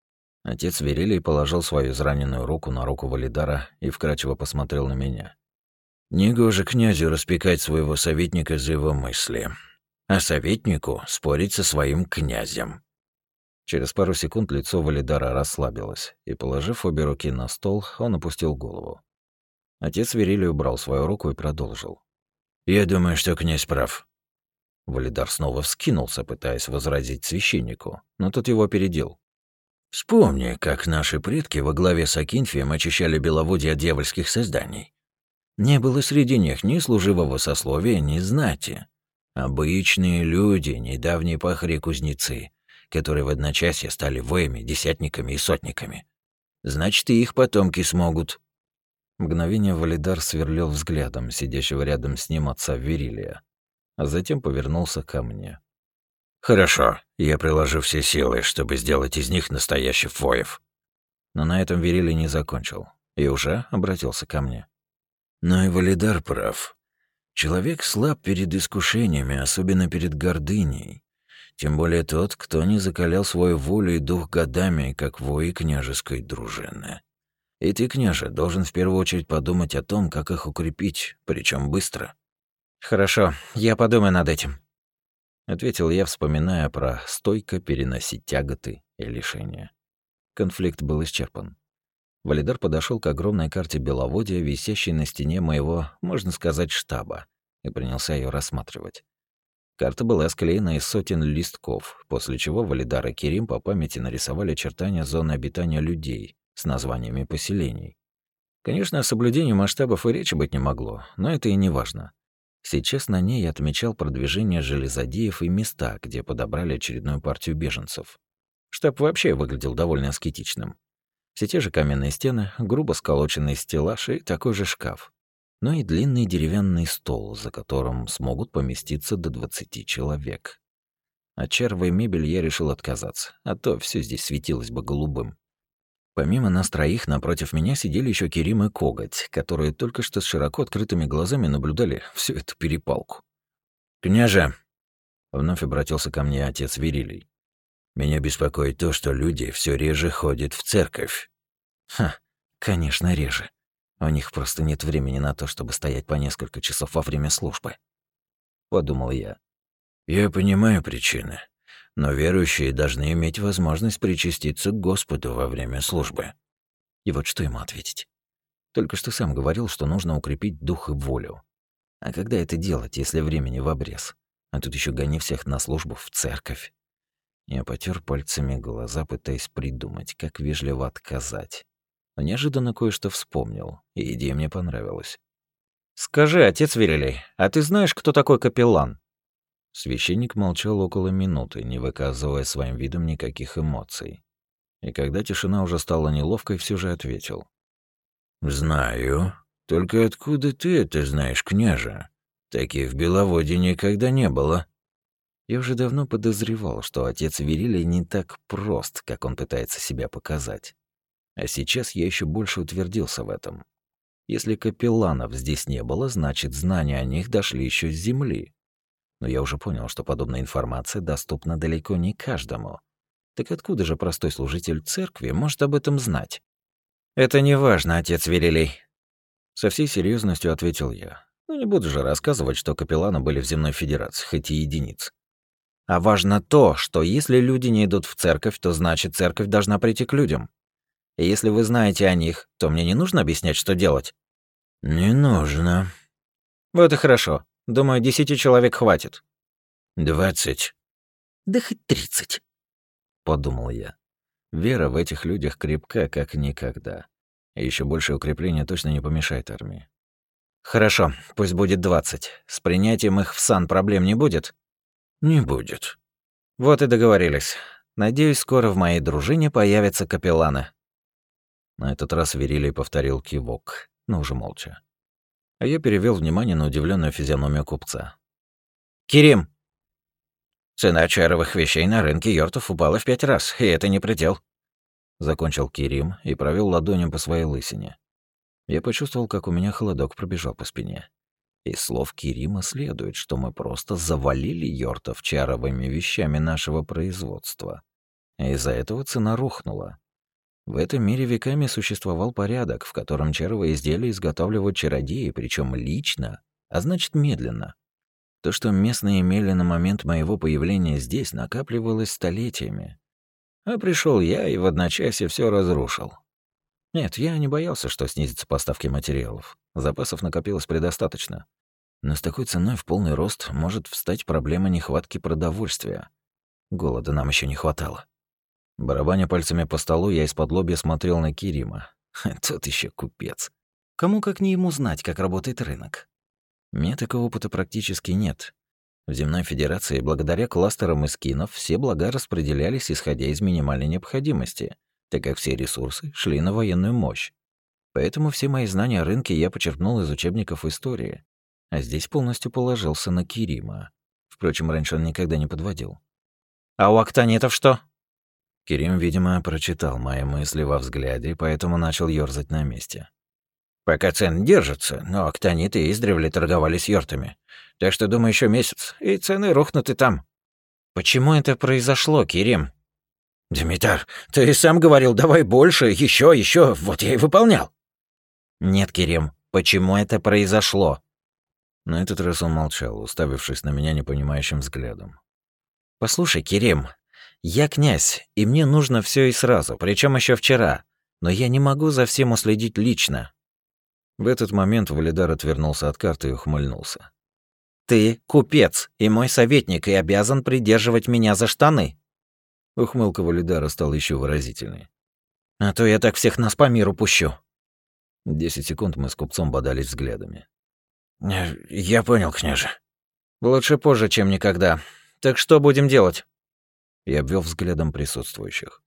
Отец Верилий положил свою израненную руку на руку Валидара и вкрадчиво посмотрел на меня. «Негоже князю распекать своего советника за его мысли, а советнику спорить со своим князем». Через пару секунд лицо Валидара расслабилось, и, положив обе руки на стол, он опустил голову. Отец Верилий убрал свою руку и продолжил. «Я думаю, что князь прав». Валидар снова вскинулся, пытаясь возразить священнику, но тот его опередил. «Вспомни, как наши предки во главе с Акинфием очищали Беловодье от дьявольских созданий. Не было среди них ни служивого сословия, ни знати. Обычные люди, недавние пахари-кузнецы, которые в одночасье стали воями, десятниками и сотниками. Значит, и их потомки смогут». Мгновение Валидар сверлил взглядом сидящего рядом с ним отца Верилия, а затем повернулся ко мне. «Хорошо, я приложу все силы, чтобы сделать из них настоящих воев». Но на этом Верилий не закончил и уже обратился ко мне. «Но и Валидар прав. Человек слаб перед искушениями, особенно перед гордыней. Тем более тот, кто не закалял свою волю и дух годами, как вои княжеской дружины. И ты, княже, должен в первую очередь подумать о том, как их укрепить, причем быстро». «Хорошо, я подумаю над этим», — ответил я, вспоминая про стойко переносить тяготы и лишения. Конфликт был исчерпан. Валидар подошел к огромной карте Беловодья, висящей на стене моего, можно сказать, штаба, и принялся ее рассматривать. Карта была склеена из сотен листков, после чего Валидар и Керим по памяти нарисовали очертания зоны обитания людей с названиями поселений. Конечно, о соблюдении масштабов и речи быть не могло, но это и не важно. Сейчас на ней я отмечал продвижение железодеев и места, где подобрали очередную партию беженцев. Штаб вообще выглядел довольно аскетичным. Все те же каменные стены, грубо сколоченный стеллаж и такой же шкаф. Но и длинный деревянный стол, за которым смогут поместиться до двадцати человек. От чаровой мебели я решил отказаться, а то все здесь светилось бы голубым. Помимо нас троих, напротив меня сидели еще Керим и Коготь, которые только что с широко открытыми глазами наблюдали всю эту перепалку. «Княже!» — вновь обратился ко мне отец Верилий. «Меня беспокоит то, что люди все реже ходят в церковь». «Ха, конечно, реже. У них просто нет времени на то, чтобы стоять по несколько часов во время службы», — подумал я. «Я понимаю причины. Но верующие должны иметь возможность причаститься к Господу во время службы». И вот что ему ответить? Только что сам говорил, что нужно укрепить дух и волю. А когда это делать, если времени в обрез? А тут еще гони всех на службу в церковь. Я потер пальцами глаза, пытаясь придумать, как вежливо отказать. Но неожиданно кое-что вспомнил, и идея мне понравилась. «Скажи, отец Верилей, а ты знаешь, кто такой капеллан?» Священник молчал около минуты, не выказывая своим видом никаких эмоций. И когда тишина уже стала неловкой, все же ответил. «Знаю. Только откуда ты это знаешь, княже? Таких в Беловоде никогда не было». Я уже давно подозревал, что отец Верилий не так прост, как он пытается себя показать. А сейчас я еще больше утвердился в этом. Если капелланов здесь не было, значит, знания о них дошли еще с земли. Но я уже понял, что подобная информация доступна далеко не каждому. Так откуда же простой служитель церкви может об этом знать? «Это не важно, отец Верилей», — со всей серьезностью ответил я. Ну не буду же рассказывать, что капелланы были в земной федерации, хоть и единиц. А важно то, что если люди не идут в церковь, то значит, церковь должна прийти к людям. И если вы знаете о них, то мне не нужно объяснять, что делать. Не нужно. Вот и хорошо. Думаю, десяти человек хватит. Двадцать. Да хоть тридцать, подумал я. Вера в этих людях крепка, как никогда. И еще большее укрепление точно не помешает армии. Хорошо, пусть будет двадцать. С принятием их в сан проблем не будет? Не будет. Вот и договорились. Надеюсь, скоро в моей дружине появятся капелланы. На этот раз Верилий повторил кивок, но уже молча. А я перевел внимание на удивленную физиономию купца. «Кирим!» «Цена чаровых вещей на рынке Йортов упала в пять раз, и это не предел», — закончил Кирим и провел ладонью по своей лысине. Я почувствовал, как у меня холодок пробежал по спине. Из слов Кирима следует, что мы просто завалили Йортов чаровыми вещами нашего производства. И из-за этого цена рухнула. В этом мире веками существовал порядок, в котором чаровые изделия изготавливают чародеи, причем лично, а значит медленно. То, что местные имели на момент моего появления здесь, накапливалось столетиями. А пришел я и в одночасье все разрушил. Нет, я не боялся, что снизятся поставки материалов. Запасов накопилось предостаточно. Но с такой ценой в полный рост может встать проблема нехватки продовольствия. Голода нам еще не хватало. Барабаня пальцами по столу, я из-под лобья смотрел на Кирима. Тот еще купец. Кому как не ему знать, как работает рынок? Мне такого опыта практически нет. В Земной Федерации благодаря кластерам эскинов все блага распределялись, исходя из минимальной необходимости, так как все ресурсы шли на военную мощь. Поэтому все мои знания о рынке я почерпнул из учебников истории, а здесь полностью положился на Кирима. Впрочем, раньше он никогда не подводил. «А у актонитов что?» Кирим, видимо, прочитал мои мысли во взгляде, поэтому начал ёрзать на месте. «Пока цены держатся, но актониты издревле торговали с йортами. Так что, думаю, еще месяц, и цены рухнут и там». «Почему это произошло, Кирим?» «Димитар, ты сам говорил, давай больше, еще, еще, вот я и выполнял». «Нет, Кирим, почему это произошло?» На этот раз он молчал, уставившись на меня непонимающим взглядом. «Послушай, Кирим, я князь, и мне нужно все и сразу, причем еще вчера, но я не могу за всем уследить лично». В этот момент Валидар отвернулся от карты и ухмыльнулся. «Ты купец и мой советник, и обязан придерживать меня за штаны». Ухмылка Валидара стала еще выразительней. «А то я так всех нас по миру пущу». Десять секунд мы с купцом бодались взглядами. «Я понял, княже». «Лучше позже, чем никогда. Так что будем делать?» Я обвел взглядом присутствующих.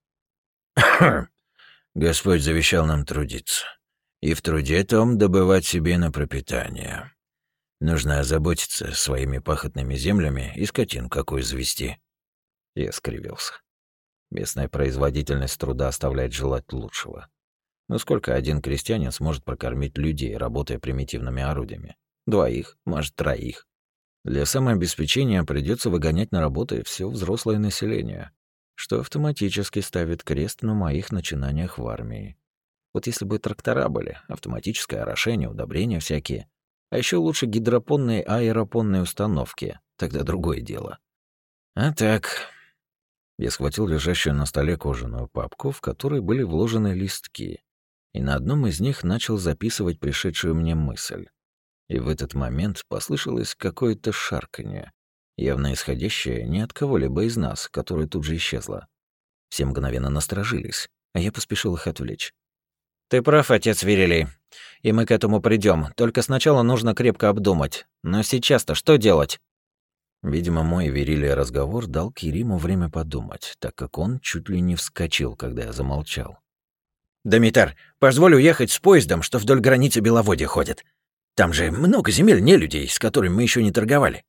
«Господь завещал нам трудиться. И в труде том добывать себе на пропитание. Нужно озаботиться своими пахотными землями и скотину какую завести». Я скривился. Местная производительность труда оставляет желать лучшего. Но сколько один крестьянин сможет прокормить людей, работая примитивными орудиями? Двоих, может, троих. Для самообеспечения придется выгонять на работу все взрослое население, что автоматически ставит крест на моих начинаниях в армии. Вот если бы трактора были, автоматическое орошение, удобрения всякие, а еще лучше гидропонные аэропонные установки, тогда другое дело. А так... Я схватил лежащую на столе кожаную папку, в которой были вложены листки, и на одном из них начал записывать пришедшую мне мысль. И в этот момент послышалось какое-то шарканье, явно исходящее не от кого-либо из нас, которое тут же исчезло. Все мгновенно насторожились, а я поспешил их отвлечь. «Ты прав, отец Верилий, и мы к этому придем. Только сначала нужно крепко обдумать. Но сейчас-то что делать?» Видимо, мой Верилия разговор дал Кериму время подумать, так как он чуть ли не вскочил, когда я замолчал. «Домитар, позволь уехать с поездом, что вдоль границы Беловодья ходит. Там же много земель нелюдей, с которыми мы еще не торговали».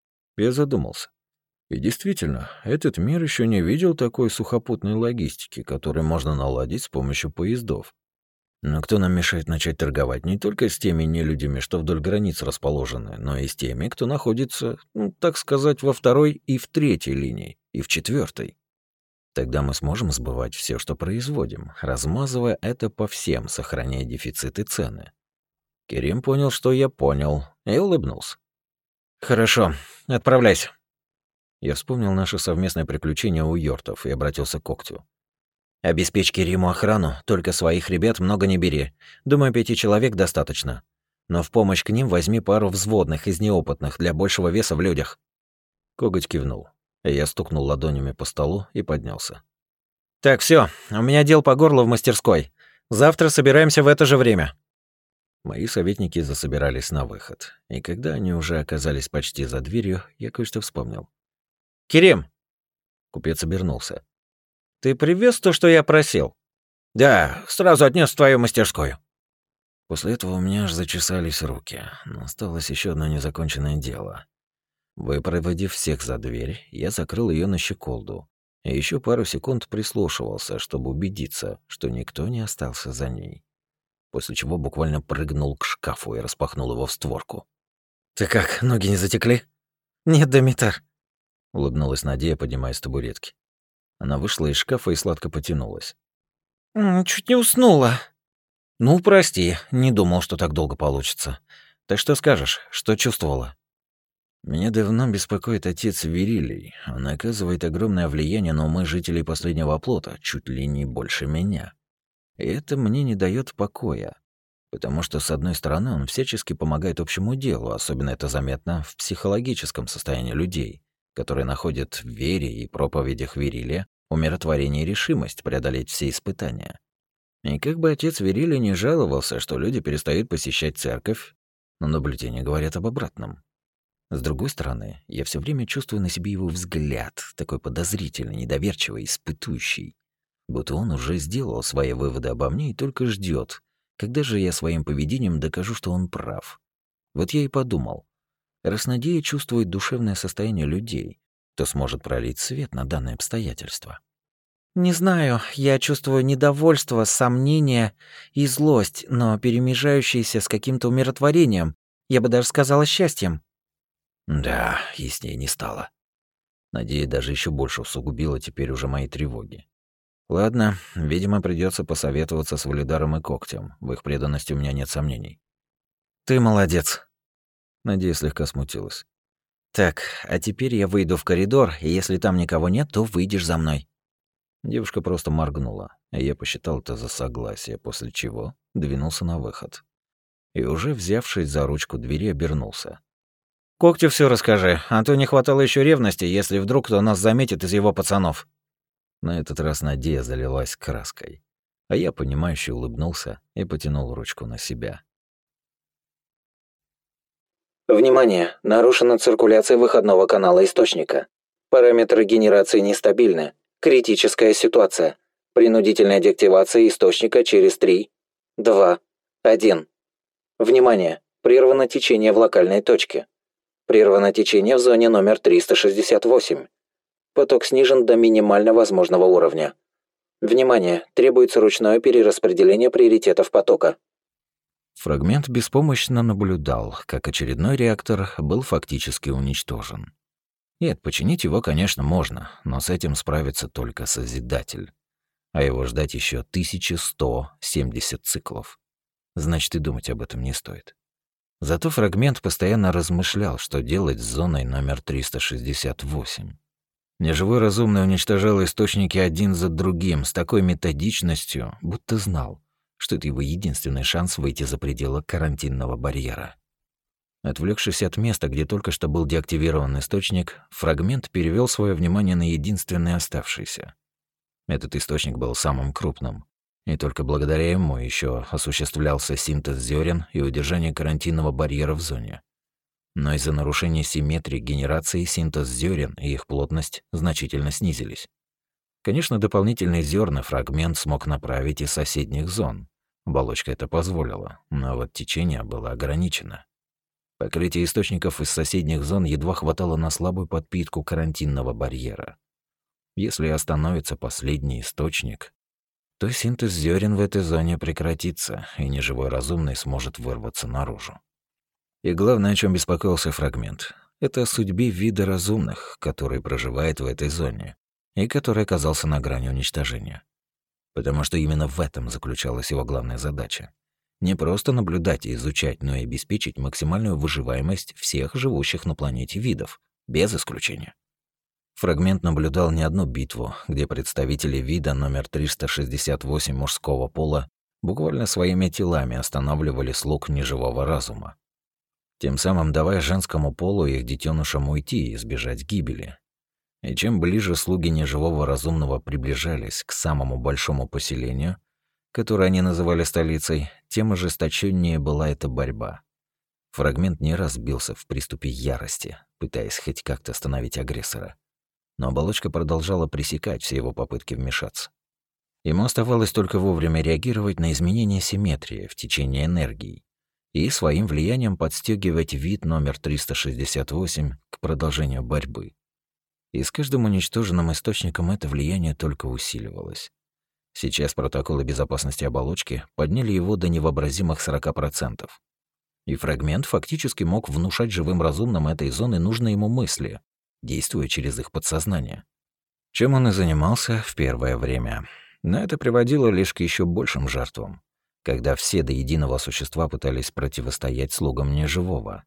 Я задумался. И действительно, этот мир еще не видел такой сухопутной логистики, которую можно наладить с помощью поездов. Но кто нам мешает начать торговать не только с теми нелюдями, что вдоль границ расположены, но и с теми, кто находится, ну, так сказать, во второй и в третьей линии, и в четвертой. Тогда мы сможем сбывать все, что производим, размазывая это по всем, сохраняя дефицит и цены. Керим понял, что я понял, и улыбнулся. «Хорошо, отправляйся». Я вспомнил наше совместное приключение у Йортов и обратился к Когтю. «Обеспечь Кериму охрану, только своих ребят много не бери. Думаю, пяти человек достаточно. Но в помощь к ним возьми пару взводных из неопытных для большего веса в людях». Коготь кивнул, и я стукнул ладонями по столу и поднялся. «Так, все, у меня дел по горло в мастерской. Завтра собираемся в это же время». Мои советники засобирались на выход, и когда они уже оказались почти за дверью, я кое-что вспомнил. «Керим!» Купец обернулся. «Ты привез то, что я просил?» «Да, сразу отнес в твою мастерскую». После этого у меня аж зачесались руки, но осталось еще одно незаконченное дело. Выпроводив всех за дверь, я закрыл ее на щеколду, и еще пару секунд прислушивался, чтобы убедиться, что никто не остался за ней. После чего буквально прыгнул к шкафу и распахнул его в створку. «Ты как, ноги не затекли?» «Нет, Домитар», — улыбнулась Надея, поднимаясь с табуретки. Она вышла из шкафа и сладко потянулась. «Чуть не уснула». «Ну, прости, не думал, что так долго получится. Так что скажешь, что чувствовала?» «Меня давно беспокоит отец Верилий. Он оказывает огромное влияние на умы жителей последнего оплота, чуть ли не больше меня. И это мне не дает покоя, потому что, с одной стороны, он всячески помогает общему делу, особенно это заметно в психологическом состоянии людей, которые находят в вере и проповедях Верилия умиротворение и решимость преодолеть все испытания. И как бы отец Верилия не жаловался, что люди перестают посещать церковь, но наблюдения говорят об обратном. С другой стороны, я все время чувствую на себе его взгляд, такой подозрительный, недоверчивый, испытующий, будто он уже сделал свои выводы обо мне и только ждет, когда же я своим поведением докажу, что он прав. Вот я и подумал, раз Надея чувствует душевное состояние людей, то сможет пролить свет на данное обстоятельство. «Не знаю, я чувствую недовольство, сомнение и злость, но перемежающиеся с каким-то умиротворением, я бы даже сказала счастьем». Да, яснее не стало. Надея даже еще больше усугубила теперь уже мои тревоги. Ладно, видимо, придется посоветоваться с Валидаром и Когтем. В их преданности у меня нет сомнений. «Ты молодец». Надея слегка смутилась. «Так, а теперь я выйду в коридор, и если там никого нет, то выйдешь за мной». Девушка просто моргнула, и я посчитал это за согласие, после чего двинулся на выход. И уже взявшись за ручку двери, обернулся. «Когтю всё расскажи, а то не хватало еще ревности, если вдруг кто нас заметит из его пацанов». На этот раз Надея залилась краской, а я, понимающе улыбнулся и потянул ручку на себя. Внимание! Нарушена циркуляция выходного канала источника. Параметры генерации нестабильны. Критическая ситуация. Принудительная деактивация источника через три, два, один. Внимание! Прервано течение в локальной точке. Прервано течение в зоне номер триста шестьдесят восемь. Поток снижен до минимально возможного уровня. Внимание! Требуется ручное перераспределение приоритетов потока. Фрагмент беспомощно наблюдал, как очередной реактор был фактически уничтожен. Нет, починить его, конечно, можно, но с этим справится только Созидатель. А его ждать еще тысяча сто семьдесят циклов. Значит, и думать об этом не стоит. Зато фрагмент постоянно размышлял, что делать с зоной номер триста шестьдесят восемь. Неживой разумный уничтожал источники один за другим с такой методичностью, будто знал, что это его единственный шанс выйти за пределы карантинного барьера. Отвлекшись от места, где только что был деактивирован источник, фрагмент перевел свое внимание на единственный оставшийся. Этот источник был самым крупным, и только благодаря ему еще осуществлялся синтез зерен и удержание карантинного барьера в зоне. Но из-за нарушения симметрии генерации синтез зерен и их плотность значительно снизились. Конечно, дополнительные зерна фрагмент смог направить из соседних зон. Оболочка это позволила, но вот течение было ограничено. Покрытие источников из соседних зон едва хватало на слабую подпитку карантинного барьера. Если остановится последний источник, то синтез зерен в этой зоне прекратится, и неживой разумный сможет вырваться наружу. И главное, о чем беспокоился фрагмент, это о судьбе вида разумных, который проживает в этой зоне, и который оказался на грани уничтожения. Потому что именно в этом заключалась его главная задача. Не просто наблюдать и изучать, но и обеспечить максимальную выживаемость всех живущих на планете видов, без исключения. Фрагмент наблюдал не одну битву, где представители вида номер триста шестьдесят восемь мужского пола буквально своими телами останавливали слуг неживого разума, тем самым давая женскому полу и их детенышам уйти и избежать гибели. И чем ближе слуги неживого разумного приближались к самому большому поселению, которое они называли столицей, тем ожесточеннее была эта борьба. Фрагмент не раз бился в приступе ярости, пытаясь хоть как-то остановить агрессора. Но оболочка продолжала пресекать все его попытки вмешаться. Ему оставалось только вовремя реагировать на изменения симметрии в течение энергии и своим влиянием подстегивать вид номер триста шестьдесят восемь к продолжению борьбы. И с каждым уничтоженным источником это влияние только усиливалось. Сейчас протоколы безопасности оболочки подняли его до невообразимых сорок процентов. И фрагмент фактически мог внушать живым разумным этой зоны нужные ему мысли, действуя через их подсознание. Чем он и занимался в первое время. Но это приводило лишь к еще большим жертвам, когда все до единого существа пытались противостоять слугам неживого.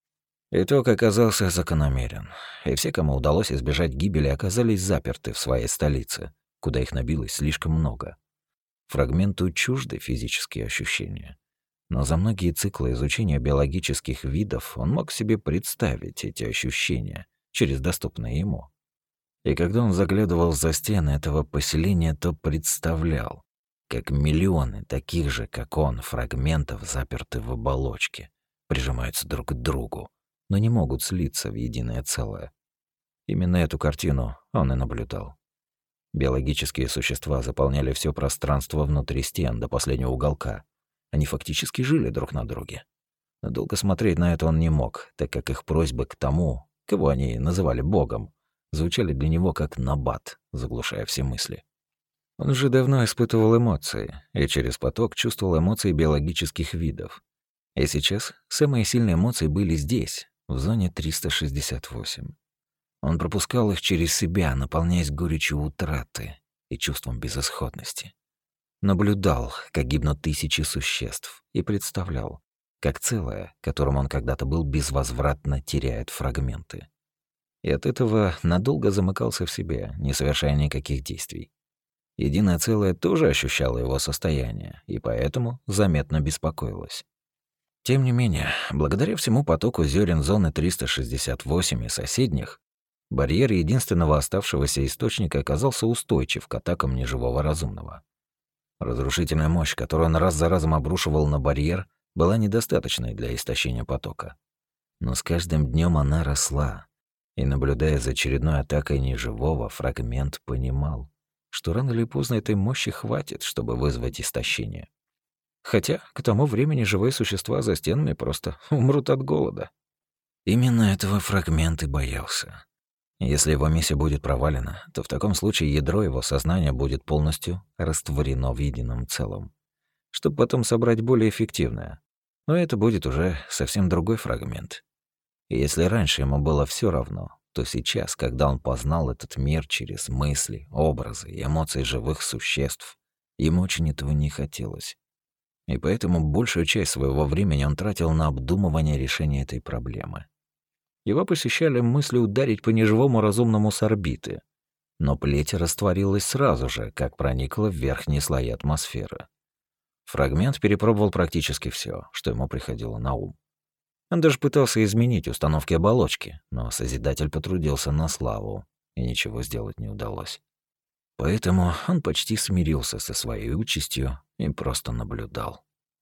Итог оказался закономерен, и все, кому удалось избежать гибели, оказались заперты в своей столице, куда их набилось слишком много. Фрагменту чужды физические ощущения, но за многие циклы изучения биологических видов он мог себе представить эти ощущения через доступное ему. И когда он заглядывал за стены этого поселения, то представлял, как миллионы таких же, как он, фрагментов заперты в оболочке, прижимаются друг к другу, но не могут слиться в единое целое. Именно эту картину он и наблюдал. Биологические существа заполняли все пространство внутри стен до последнего уголка. Они фактически жили друг на друге. Но долго смотреть на это он не мог, так как их просьбы к тому, кого они называли богом, звучали для него как набат, заглушая все мысли. Он уже давно испытывал эмоции, и через поток чувствовал эмоции биологических видов. И сейчас самые сильные эмоции были здесь, в зоне триста шестьдесят восемь. Он пропускал их через себя, наполняясь горечью утраты и чувством безысходности. Наблюдал, как гибнут тысячи существ, и представлял, как целое, которым он когда-то был, безвозвратно теряет фрагменты. И от этого надолго замыкался в себе, не совершая никаких действий. Единое целое тоже ощущало его состояние, и поэтому заметно беспокоилось. Тем не менее, благодаря всему потоку зерен зоны триста шестьдесят восемь и соседних, барьер единственного оставшегося источника оказался устойчив к атакам неживого разумного. Разрушительная мощь, которую он раз за разом обрушивал на барьер, была недостаточной для истощения потока. Но с каждым днем она росла, и, наблюдая за очередной атакой неживого, фрагмент понимал, что рано или поздно этой мощи хватит, чтобы вызвать истощение. Хотя к тому времени живые существа за стенами просто умрут от голода. Именно этого фрагмент и боялся. Если его миссия будет провалена, то в таком случае ядро его сознания будет полностью растворено в едином целом, чтобы потом собрать более эффективное. Но это будет уже совсем другой фрагмент. И если раньше ему было все равно, то сейчас, когда он познал этот мир через мысли, образы и эмоции живых существ, ему очень этого не хотелось. И поэтому большую часть своего времени он тратил на обдумывание решения этой проблемы. Его посещали мысли ударить по неживому разумному с орбиты, но плеть растворилась сразу же, как проникла в верхние слои атмосферы. Фрагмент перепробовал практически все, что ему приходило на ум. Он даже пытался изменить установки оболочки, но Созидатель потрудился на славу, и ничего сделать не удалось. Поэтому он почти смирился со своей участью и просто наблюдал.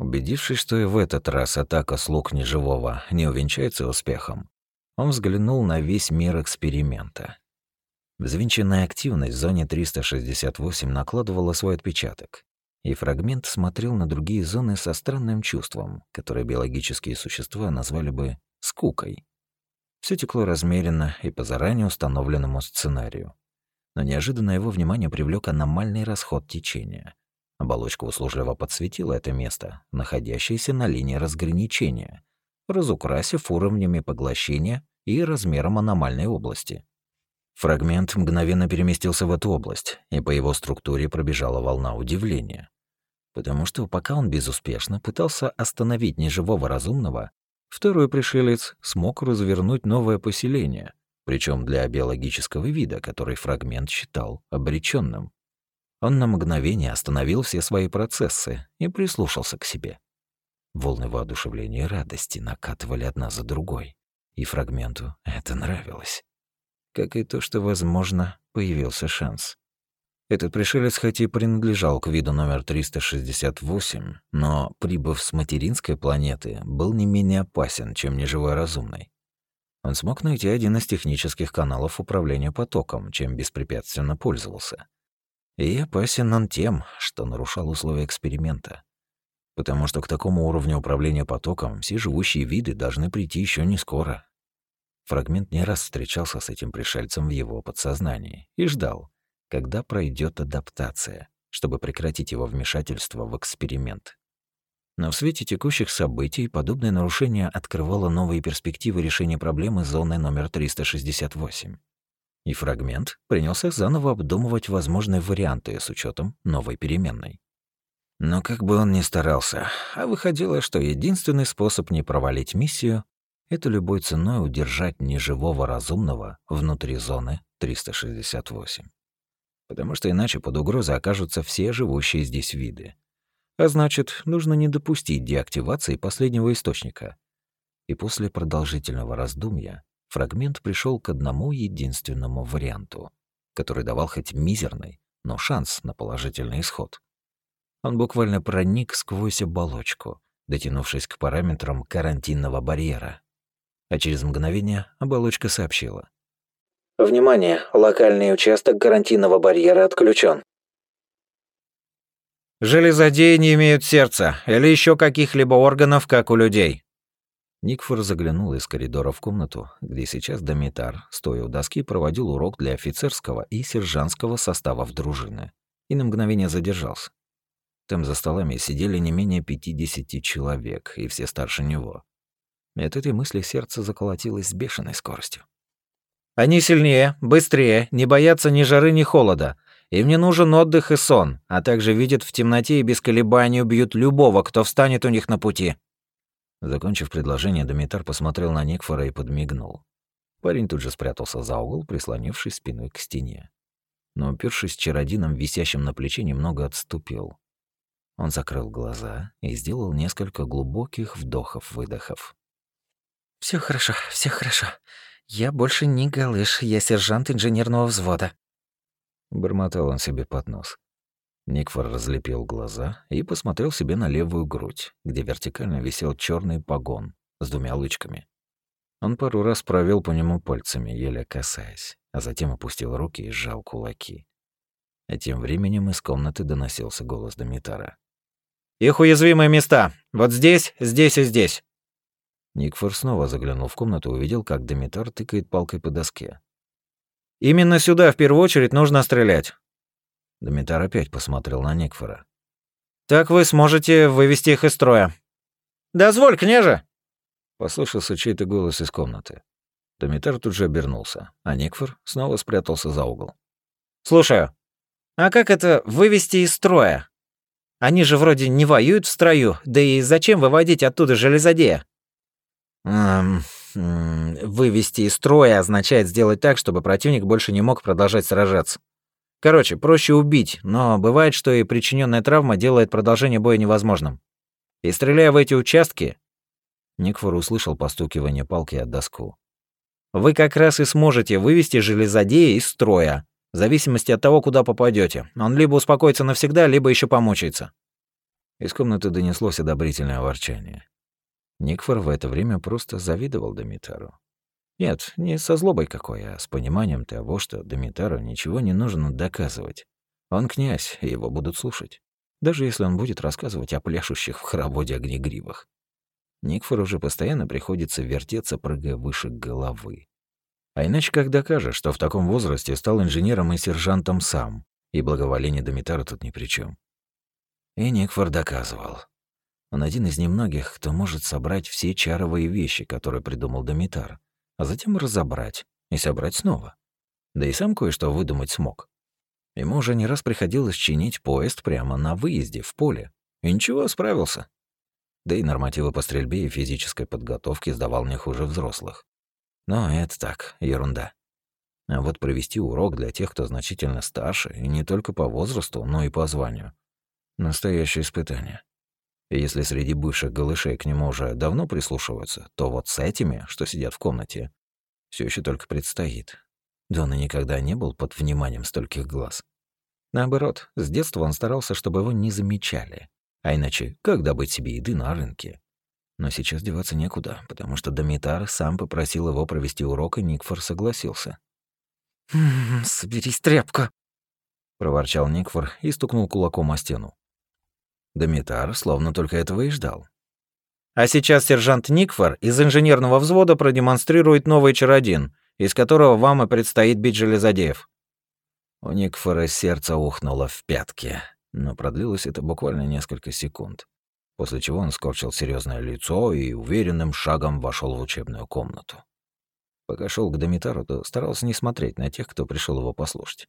Убедившись, что и в этот раз атака слуг неживого не увенчается успехом, он взглянул на весь мир эксперимента. Взвинченная активность в зоне триста шестьдесят восемь накладывала свой отпечаток, и фрагмент смотрел на другие зоны со странным чувством, которое биологические существа назвали бы скукой. Все текло размеренно и по заранее установленному сценарию. Но неожиданно его внимание привлек аномальный расход течения. Оболочка услужливо подсветила это место, находящееся на линии разграничения, разукрасив уровнями поглощения и размером аномальной области. Фрагмент мгновенно переместился в эту область, и по его структуре пробежала волна удивления. Потому что пока он безуспешно пытался остановить неживого разумного, второй пришелец смог развернуть новое поселение, причем для биологического вида, который фрагмент считал обреченным. Он на мгновение остановил все свои процессы и прислушался к себе. Волны воодушевления и радости накатывали одна за другой, и фрагменту это нравилось. Как и то, что, возможно, появился шанс. Этот пришелец хоть и принадлежал к виду номер триста шестьдесят восемь, но, прибыв с материнской планеты, был не менее опасен, чем неживой разумный. Он смог найти один из технических каналов управления потоком, чем беспрепятственно пользовался. И опасен он тем, что нарушал условия эксперимента. Потому что к такому уровню управления потоком все живущие виды должны прийти еще не скоро. Фрагмент не раз встречался с этим пришельцем в его подсознании и ждал, когда пройдет адаптация, чтобы прекратить его вмешательство в эксперимент. Но в свете текущих событий подобное нарушение открывало новые перспективы решения проблемы зоны номер триста шестьдесят восемь. И фрагмент принялся заново обдумывать возможные варианты с учетом новой переменной. Но как бы он ни старался, а выходило, что единственный способ не провалить миссию — это любой ценой удержать неживого разумного внутри зоны триста шестьдесят восемь. Потому что иначе под угрозой окажутся все живущие здесь виды. А значит, нужно не допустить деактивации последнего источника. И после продолжительного раздумья фрагмент пришел к одному единственному варианту, который давал хоть мизерный, но шанс на положительный исход. Он буквально проник сквозь оболочку, дотянувшись к параметрам карантинного барьера. А через мгновение оболочка сообщила: «Внимание! Локальный участок карантинного барьера отключен. Железодеи не имеют сердца или еще каких-либо органов, как у людей». Никфор заглянул из коридора в комнату, где сейчас Домитар, стоя у доски, проводил урок для офицерского и сержантского составов дружины, и на мгновение задержался. Там за столами сидели не менее пятидесяти человек, и все старше него. И от этой мысли сердце заколотилось с бешеной скоростью. «Они сильнее, быстрее, не боятся ни жары, ни холода. Им не нужен отдых и сон, а также видят в темноте и без колебаний убьют любого, кто встанет у них на пути». Закончив предложение, Домитар посмотрел на Никфора и подмигнул. Парень тут же спрятался за угол, прислонившись спиной к стене. Но, упершись чародином, висящим на плече, немного отступил. Он закрыл глаза и сделал несколько глубоких вдохов-выдохов. Все хорошо, все хорошо. Я больше не голыш, я сержант инженерного взвода». Бормотал он себе под нос. Никфор разлепил глаза и посмотрел себе на левую грудь, где вертикально висел черный погон с двумя лычками. Он пару раз провел по нему пальцами, еле касаясь, а затем опустил руки и сжал кулаки. А тем временем из комнаты доносился голос Домитара. «Их уязвимые места. Вот здесь, здесь и здесь». Никфор снова заглянул в комнату и увидел, как Домитар тыкает палкой по доске. «Именно сюда в первую очередь нужно стрелять». Домитар опять посмотрел на Никфора. «Так вы сможете вывести их из строя». «Дозволь, княже!» Послышался чей-то голос из комнаты. Домитар тут же обернулся, а Никфор снова спрятался за угол. «Слушаю. А как это вывести из строя? Они же вроде не воюют в строю, да и зачем выводить оттуда железодея?» Эм, «Вывести из строя означает сделать так, чтобы противник больше не мог продолжать сражаться. Короче, проще убить, но бывает, что и причиненная травма делает продолжение боя невозможным. И стреляя в эти участки...» Никфор услышал постукивание палки от доску. «Вы как раз и сможете вывести железодея из строя, в зависимости от того, куда попадете. Он либо успокоится навсегда, либо еще помучается». Из комнаты донеслось одобрительное ворчание. Никфор в это время просто завидовал Домитару. Нет, не со злобой какой, а с пониманием того, что Домитару ничего не нужно доказывать. Он князь, и его будут слушать. Даже если он будет рассказывать о пляшущих в хороводе огнегривах. Никфору уже постоянно приходится вертеться, прыгая выше головы. А иначе как докажешь, что в таком возрасте стал инженером и сержантом сам, и благоволение Домитара тут ни при чем. И Никфор доказывал. Он один из немногих, кто может собрать все чаровые вещи, которые придумал Домитар, а затем разобрать и собрать снова. Да и сам кое-что выдумать смог. Ему уже не раз приходилось чинить поезд прямо на выезде, в поле. И ничего, справился. Да и нормативы по стрельбе и физической подготовке сдавал не хуже взрослых. Но это так, ерунда. А вот провести урок для тех, кто значительно старше, и не только по возрасту, но и по званию. Настоящее испытание. И если среди бывших голышей к нему уже давно прислушиваются, то вот с этими, что сидят в комнате, все еще только предстоит. Да он и никогда не был под вниманием стольких глаз. Наоборот, с детства он старался, чтобы его не замечали. А иначе, как добыть себе еды на рынке? Но сейчас деваться некуда, потому что Домитар сам попросил его провести урок, и Никфор согласился. «М-м, соберись, тряпка!» — проворчал Никфор и стукнул кулаком о стену. Домитар словно только этого и ждал. А сейчас сержант Никфор из инженерного взвода продемонстрирует новый чародин, из которого вам и предстоит бить железодеев. У Никфора сердце ухнуло в пятки, но продлилось это буквально несколько секунд, после чего он скорчил серьезное лицо и уверенным шагом вошел в учебную комнату. Пока шел к Домитару, то старался не смотреть на тех, кто пришел его послушать.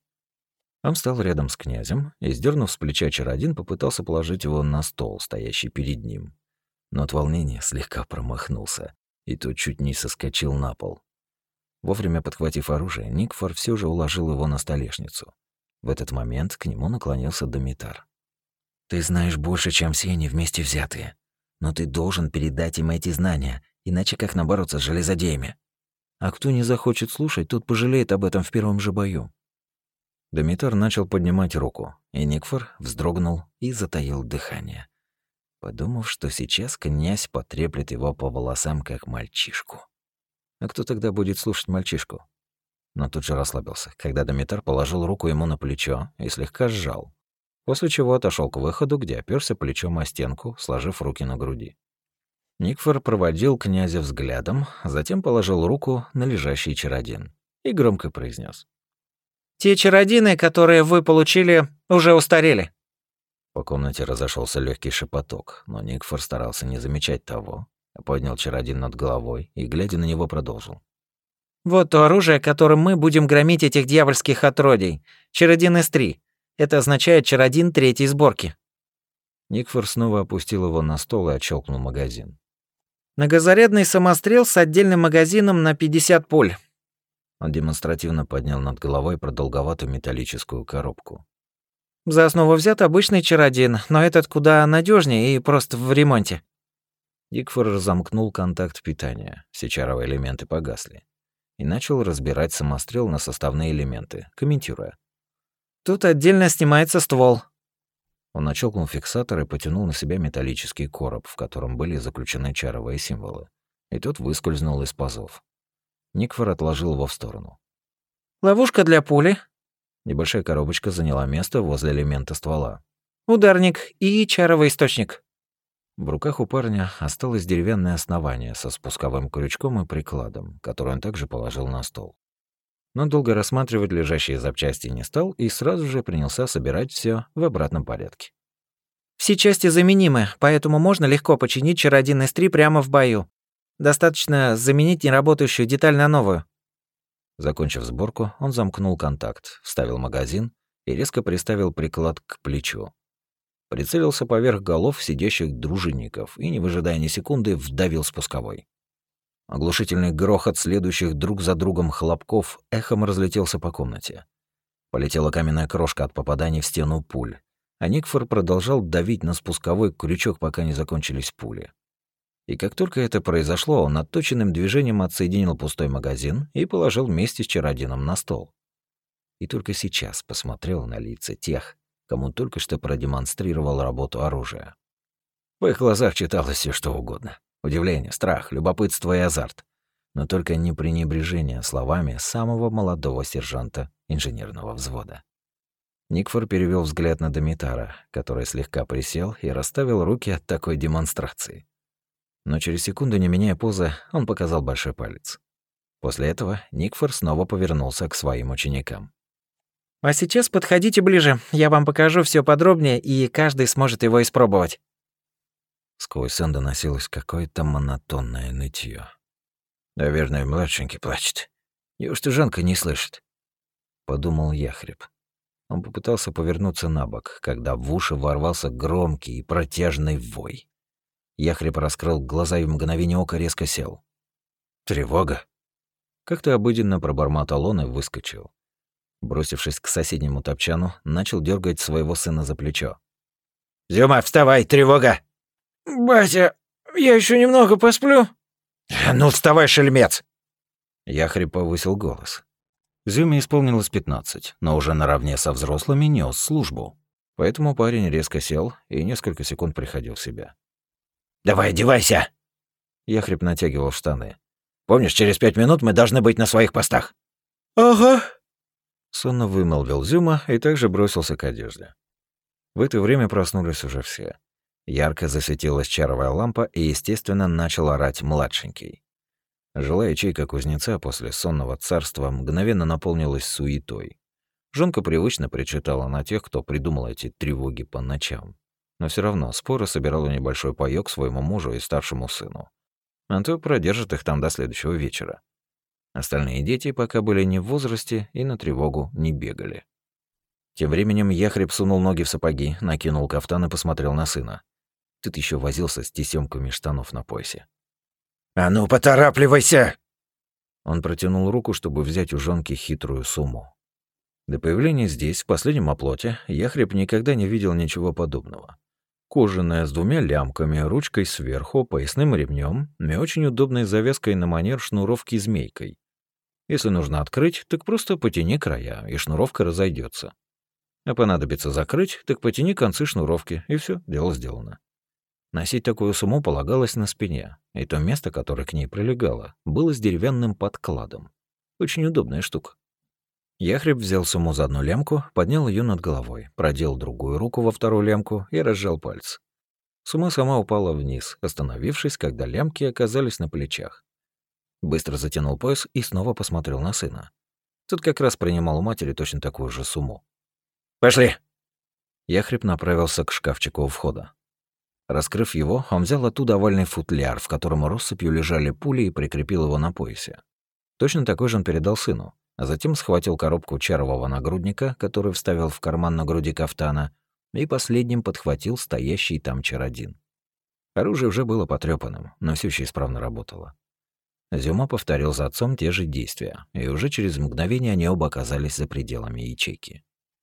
Он встал рядом с князем и, сдернув с плеча чародин, попытался положить его на стол, стоящий перед ним. Но от волнения слегка промахнулся, и тот чуть не соскочил на пол. Вовремя подхватив оружие, Никфор все же уложил его на столешницу. В этот момент к нему наклонился Домитар. «Ты знаешь больше, чем все они вместе взятые. Но ты должен передать им эти знания, иначе как нам бороться с железодеями? А кто не захочет слушать, тот пожалеет об этом в первом же бою». Домитар начал поднимать руку, и Никфор вздрогнул и затаил дыхание, подумав, что сейчас князь потреплет его по волосам, как мальчишку. А кто тогда будет слушать мальчишку? Но тут же расслабился, когда Домитар положил руку ему на плечо и слегка сжал, после чего отошел к выходу, где оперся плечом о стенку, сложив руки на груди. Никфор проводил князя взглядом, затем положил руку на лежащий чародин и громко произнес: «Те чародины, которые вы получили, уже устарели». По комнате разошелся легкий шепоток, но Никфор старался не замечать того, а поднял чародин над головой и, глядя на него, продолжил. «Вот то оружие, которым мы будем громить этих дьявольских отродий. Чародин эс три. Это означает чародин третьей сборки». Никфор снова опустил его на стол и отщелкнул магазин. «Многозарядный самострел с отдельным магазином на пятьдесят пуль». Он демонстративно поднял над головой продолговатую металлическую коробку. «За основу взят обычный чародин, но этот куда надежнее и просто в ремонте». Никфор разомкнул контакт питания, все чаровые элементы погасли, и начал разбирать самострел на составные элементы, комментируя. «Тут отдельно снимается ствол». Он отщелкнул фиксатор и потянул на себя металлический короб, в котором были заключены чаровые символы, и тот выскользнул из пазов. Никфор отложил его в сторону. «Ловушка для пули». Небольшая коробочка заняла место возле элемента ствола. «Ударник и чаровый источник». В руках у парня осталось деревянное основание со спусковым крючком и прикладом, который он также положил на стол. Но долго рассматривать лежащие запчасти не стал и сразу же принялся собирать все в обратном порядке. «Все части заменимы, поэтому можно легко починить чародин эс три прямо в бою. Достаточно заменить неработающую деталь на новую». Закончив сборку, он замкнул контакт, вставил магазин и резко приставил приклад к плечу. Прицелился поверх голов сидящих дружинников и, не выжидая ни секунды, вдавил спусковой. Оглушительный грохот следующих друг за другом хлопков эхом разлетелся по комнате. Полетела каменная крошка от попаданий в стену пуль, а Никфор продолжал давить на спусковой крючок, пока не закончились пули. И как только это произошло, он отточенным движением отсоединил пустой магазин и положил вместе с чародином на стол. И только сейчас посмотрел на лица тех, кому только что продемонстрировал работу оружия. В их глазах читалось все что угодно. Удивление, страх, любопытство и азарт. Но только не пренебрежение словами самого молодого сержанта инженерного взвода. Никфор перевел взгляд на Домитара, который слегка присел и расставил руки от такой демонстрации. Но через секунду, не меняя позы, он показал большой палец. После этого Никфор снова повернулся к своим ученикам. А сейчас подходите ближе, я вам покажу все подробнее, и каждый сможет его испробовать. Сквозь сон доносилось какое-то монотонное нытье. «Наверное, младшенький плачет. Неужто Жанка не слышит?» — подумал Яхреб. Он попытался повернуться на бок, когда в уши ворвался громкий и протяжный вой. Яхреб раскрыл глаза и в мгновение ока резко сел. «Тревога!» Как-то обыденно пробормотал он и выскочил. Бросившись к соседнему топчану, начал дергать своего сына за плечо. «Зюма, вставай, тревога!» «Батя, я еще немного посплю». «Ну, вставай, шельмец!» Яхреб повысил голос. Зюме исполнилось пятнадцать, но уже наравне со взрослыми нес службу. Поэтому парень резко сел и несколько секунд приходил в себя. «Давай, одевайся!» Яхреб натягивал штаны. «Помнишь, через пять минут мы должны быть на своих постах?» «Ага», — сонно вымолвил Зюма и также бросился к одежде. В это время проснулись уже все. Ярко засветилась чаровая лампа, и, естественно, начал орать младшенький. Жилая ячейка кузнеца после сонного царства мгновенно наполнилась суетой. Жонка привычно причитала на тех, кто придумал эти тревоги по ночам. Но все равно споро собирала небольшой паёк своему мужу и старшему сыну. А то продержит их там до следующего вечера. Остальные дети пока были не в возрасте и на тревогу не бегали. Тем временем Яхреб сунул ноги в сапоги, накинул кафтан и посмотрел на сына. Тут еще возился с тесёмками штанов на поясе. «А ну, поторапливайся!» Он протянул руку, чтобы взять у жонки хитрую сумму. До появления здесь, в последнем оплоте, Яхреб никогда не видел ничего подобного. Кожаная, с двумя лямками, ручкой сверху, поясным ремнем и очень удобной завязкой на манер шнуровки змейкой. Если нужно открыть, так просто потяни края, и шнуровка разойдется. А понадобится закрыть, так потяни концы шнуровки, и все, дело сделано. Носить такую сумму полагалось на спине, и то место, которое к ней прилегало, было с деревянным подкладом. Очень удобная штука. Яхреб взял сумму за одну лямку, поднял ее над головой, продел другую руку во вторую лямку и разжал пальцы. Сумма сама упала вниз, остановившись, когда лямки оказались на плечах. Быстро затянул пояс и снова посмотрел на сына. Тот как раз принимал у матери точно такую же сумму. «Пошли!» Яхреб направился к шкафчику у входа. Раскрыв его, он взял оттуда овальный футляр, в котором россыпью лежали пули, и прикрепил его на поясе. Точно такой же он передал сыну, а затем схватил коробку чарового нагрудника, который вставил в карман на груди кафтана, и последним подхватил стоящий там чародин. Оружие уже было потрёпанным, но всё ещё исправно работало. Зюма повторил за отцом те же действия, и уже через мгновение они оба оказались за пределами ячейки.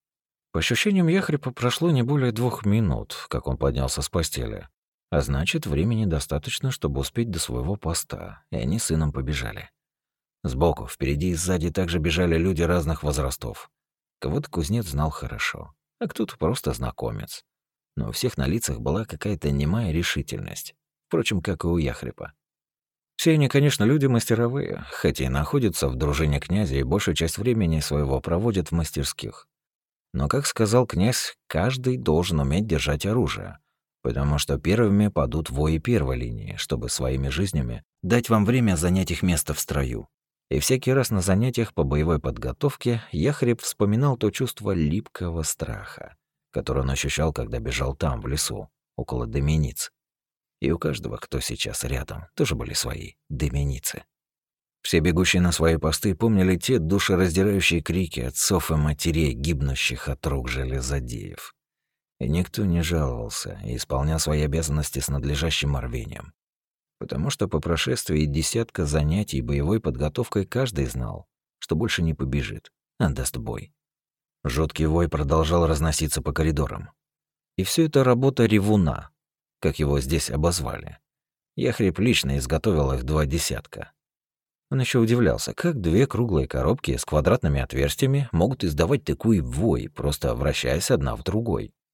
По ощущениям Яхрепа прошло не более двух минут, как он поднялся с постели. А значит, времени достаточно, чтобы успеть до своего поста, и они с сыном побежали. Сбоку, впереди и сзади также бежали люди разных возрастов. Кого-то кузнец знал хорошо, а кто-то просто знакомец. Но у всех на лицах была какая-то немая решительность, впрочем, как и у Яхрепа. Все они, конечно, люди мастеровые, хотя и находятся в дружине князя и большую часть времени своего проводят в мастерских. Но, как сказал князь, каждый должен уметь держать оружие, потому что первыми падут вои первой линии, чтобы своими жизнями дать вам время занять их место в строю. И всякий раз на занятиях по боевой подготовке Яхреб вспоминал то чувство липкого страха, которое он ощущал, когда бежал там, в лесу, около Домениц. И у каждого, кто сейчас рядом, тоже были свои Доменицы. Все бегущие на свои посты помнили те душераздирающие крики отцов и матерей, гибнущих от рук железодеев. И никто не жаловался и исполнял свои обязанности с надлежащим рвением. Потому что по прошествии десятка занятий боевой подготовкой каждый знал, что больше не побежит, а даст бой. Жуткий вой продолжал разноситься по коридорам. И все это работа ревуна, как его здесь обозвали. Яхреб лично изготовил их два десятка. Он еще удивлялся, как две круглые коробки с квадратными отверстиями могут издавать такой вой, просто вращаясь одна в другой.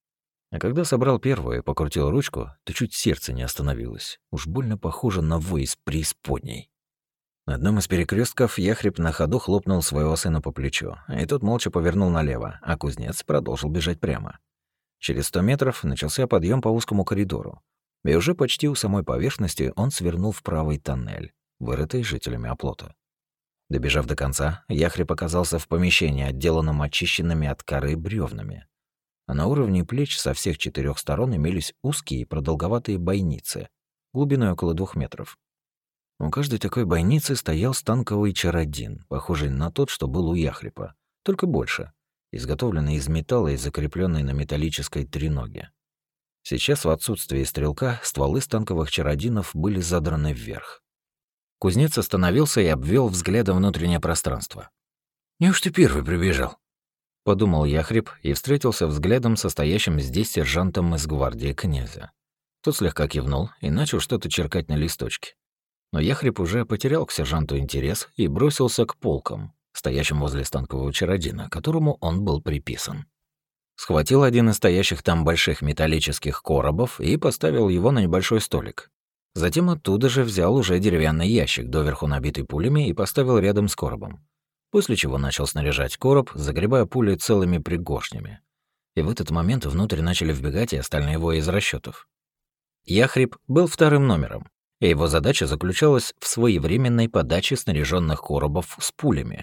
А когда собрал первую и покрутил ручку, то чуть сердце не остановилось. Уж больно похоже на вой из преисподней. На одном из перекрестков яхреб на ходу хлопнул своего сына по плечу, и тот молча повернул налево, а кузнец продолжил бежать прямо. Через сто метров начался подъем по узкому коридору, и уже почти у самой поверхности он свернул в правый тоннель, вырытый жителями оплота. Добежав до конца, яхреб оказался в помещении, отделанном очищенными от коры бревнами. А на уровне плеч со всех четырех сторон имелись узкие и продолговатые бойницы, глубиной около двух метров. У каждой такой бойницы стоял станковый чародин, похожий на тот, что был у яхрепа, только больше, изготовленный из металла и закрепленный на металлической треноге. Сейчас, в отсутствие стрелка, стволы станковых чародинов были задраны вверх. Кузнец остановился и обвел взглядом внутреннее пространство. «Неуж ты первый прибежал?» — подумал яхреб и встретился взглядом со стоящим здесь сержантом из гвардии князя. Тот слегка кивнул и начал что-то черкать на листочке. Но яхреб уже потерял к сержанту интерес и бросился к полкам, стоящим возле станкового чародина, которому он был приписан. Схватил один из стоящих там больших металлических коробов и поставил его на небольшой столик. Затем оттуда же взял уже деревянный ящик, доверху набитый пулями, и поставил рядом с коробом. После чего начал снаряжать короб, загребая пули целыми пригоршнями. И в этот момент внутрь начали вбегать и остальные вои из расчетов. Яхреб был вторым номером, и его задача заключалась в своевременной подаче снаряженных коробов с пулями.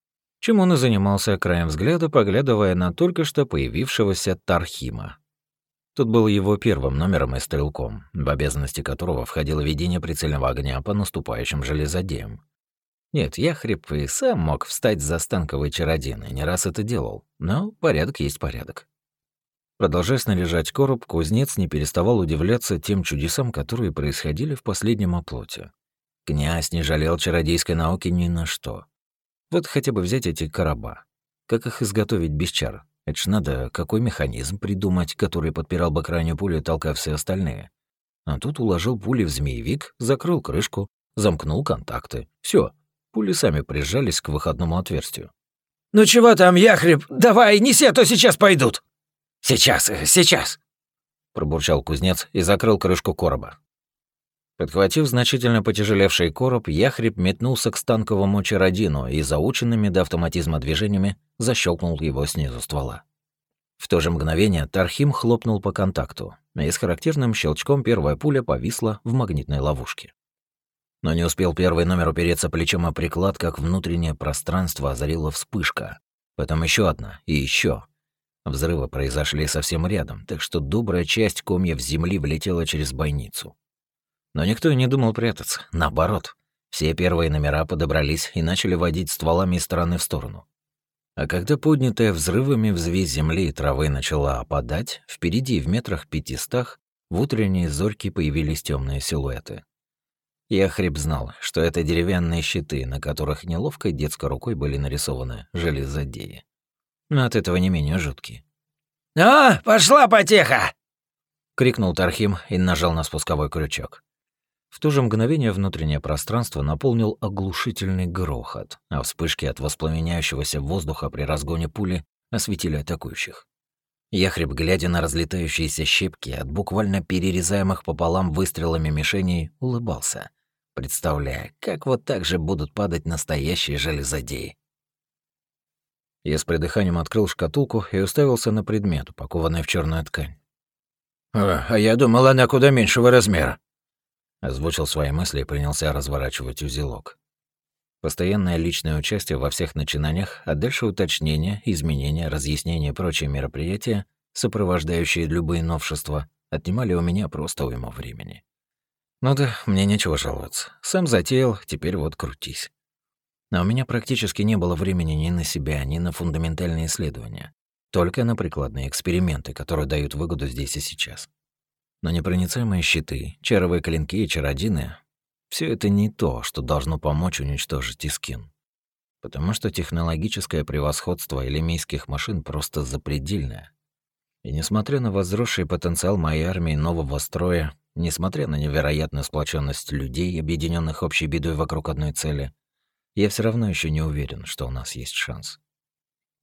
Чем он и занимался, краем взгляда поглядывая на только что появившегося Тархима. Тут был его первым номером и стрелком, в обязанности которого входило ведение прицельного огня по наступающим железодеям. Нет, яхреб и сам мог встать за станковый чародин, и не раз это делал, но порядок есть порядок. Продолжая снаряжать короб, кузнец не переставал удивляться тем чудесам, которые происходили в последнем оплоте. Князь не жалел чародейской науки ни на что. Вот хотя бы взять эти короба. Как их изготовить без чар? Это ж надо какой механизм придумать, который подпирал бы крайнюю пулю, толкая все остальные. А тут уложил пули в змеевик, закрыл крышку, замкнул контакты. Все, пули сами прижались к выходному отверстию. «Ну чего там, яхреб? Давай, неси, а то сейчас пойдут!» «Сейчас, э, сейчас!» — пробурчал кузнец и закрыл крышку короба. Подхватив значительно потяжелевший короб, яхреб метнулся к станковому чародину и заученными до автоматизма движениями защелкнул его снизу ствола. В то же мгновение Тархим хлопнул по контакту, и с характерным щелчком первая пуля повисла в магнитной ловушке. Но не успел первый номер упереться плечом о приклад, как внутреннее пространство озарила вспышка, потом еще одна и еще. Взрывы произошли совсем рядом, так что добрая часть комьев земли влетела через бойницу. Но никто и не думал прятаться. Наоборот, все первые номера подобрались и начали водить стволами из стороны в сторону. А когда поднятая взрывами взвесь земли и травы начала опадать, впереди в метрах пятистах в утренние зорьки появились темные силуэты. Яхреб знал, что это деревянные щиты, на которых неловкой детской рукой были нарисованы железодеи. Но от этого не менее жуткие. «А, пошла потеха!» — крикнул Тархим и нажал на спусковой крючок. В то же мгновение внутреннее пространство наполнил оглушительный грохот, а вспышки от воспламеняющегося воздуха при разгоне пули осветили атакующих. Яхреб, глядя на разлетающиеся щепки от буквально перерезаемых пополам выстрелами мишеней, улыбался, представляя, как вот так же будут падать настоящие железодеи. Я с придыханием открыл шкатулку и уставился на предмет, упакованный в черную ткань. «А, а я думал, она куда меньшего размера», — озвучил свои мысли и принялся разворачивать узелок. Постоянное личное участие во всех начинаниях, а дальше уточнения, изменения, разъяснения и прочие мероприятия, сопровождающие любые новшества, отнимали у меня просто уйму времени. Ну да, мне нечего жаловаться. Сам затеял, теперь вот крутись. А у меня практически не было времени ни на себя, ни на фундаментальные исследования. Только на прикладные эксперименты, которые дают выгоду здесь и сейчас. Но непроницаемые щиты, чаровые клинки и чародины — все это не то, что должно помочь уничтожить Искин. Потому что технологическое превосходство элемийских машин просто запредельное. И несмотря на возросший потенциал моей армии нового строя, несмотря на невероятную сплоченность людей, объединенных общей бедой вокруг одной цели, я все равно еще не уверен, что у нас есть шанс.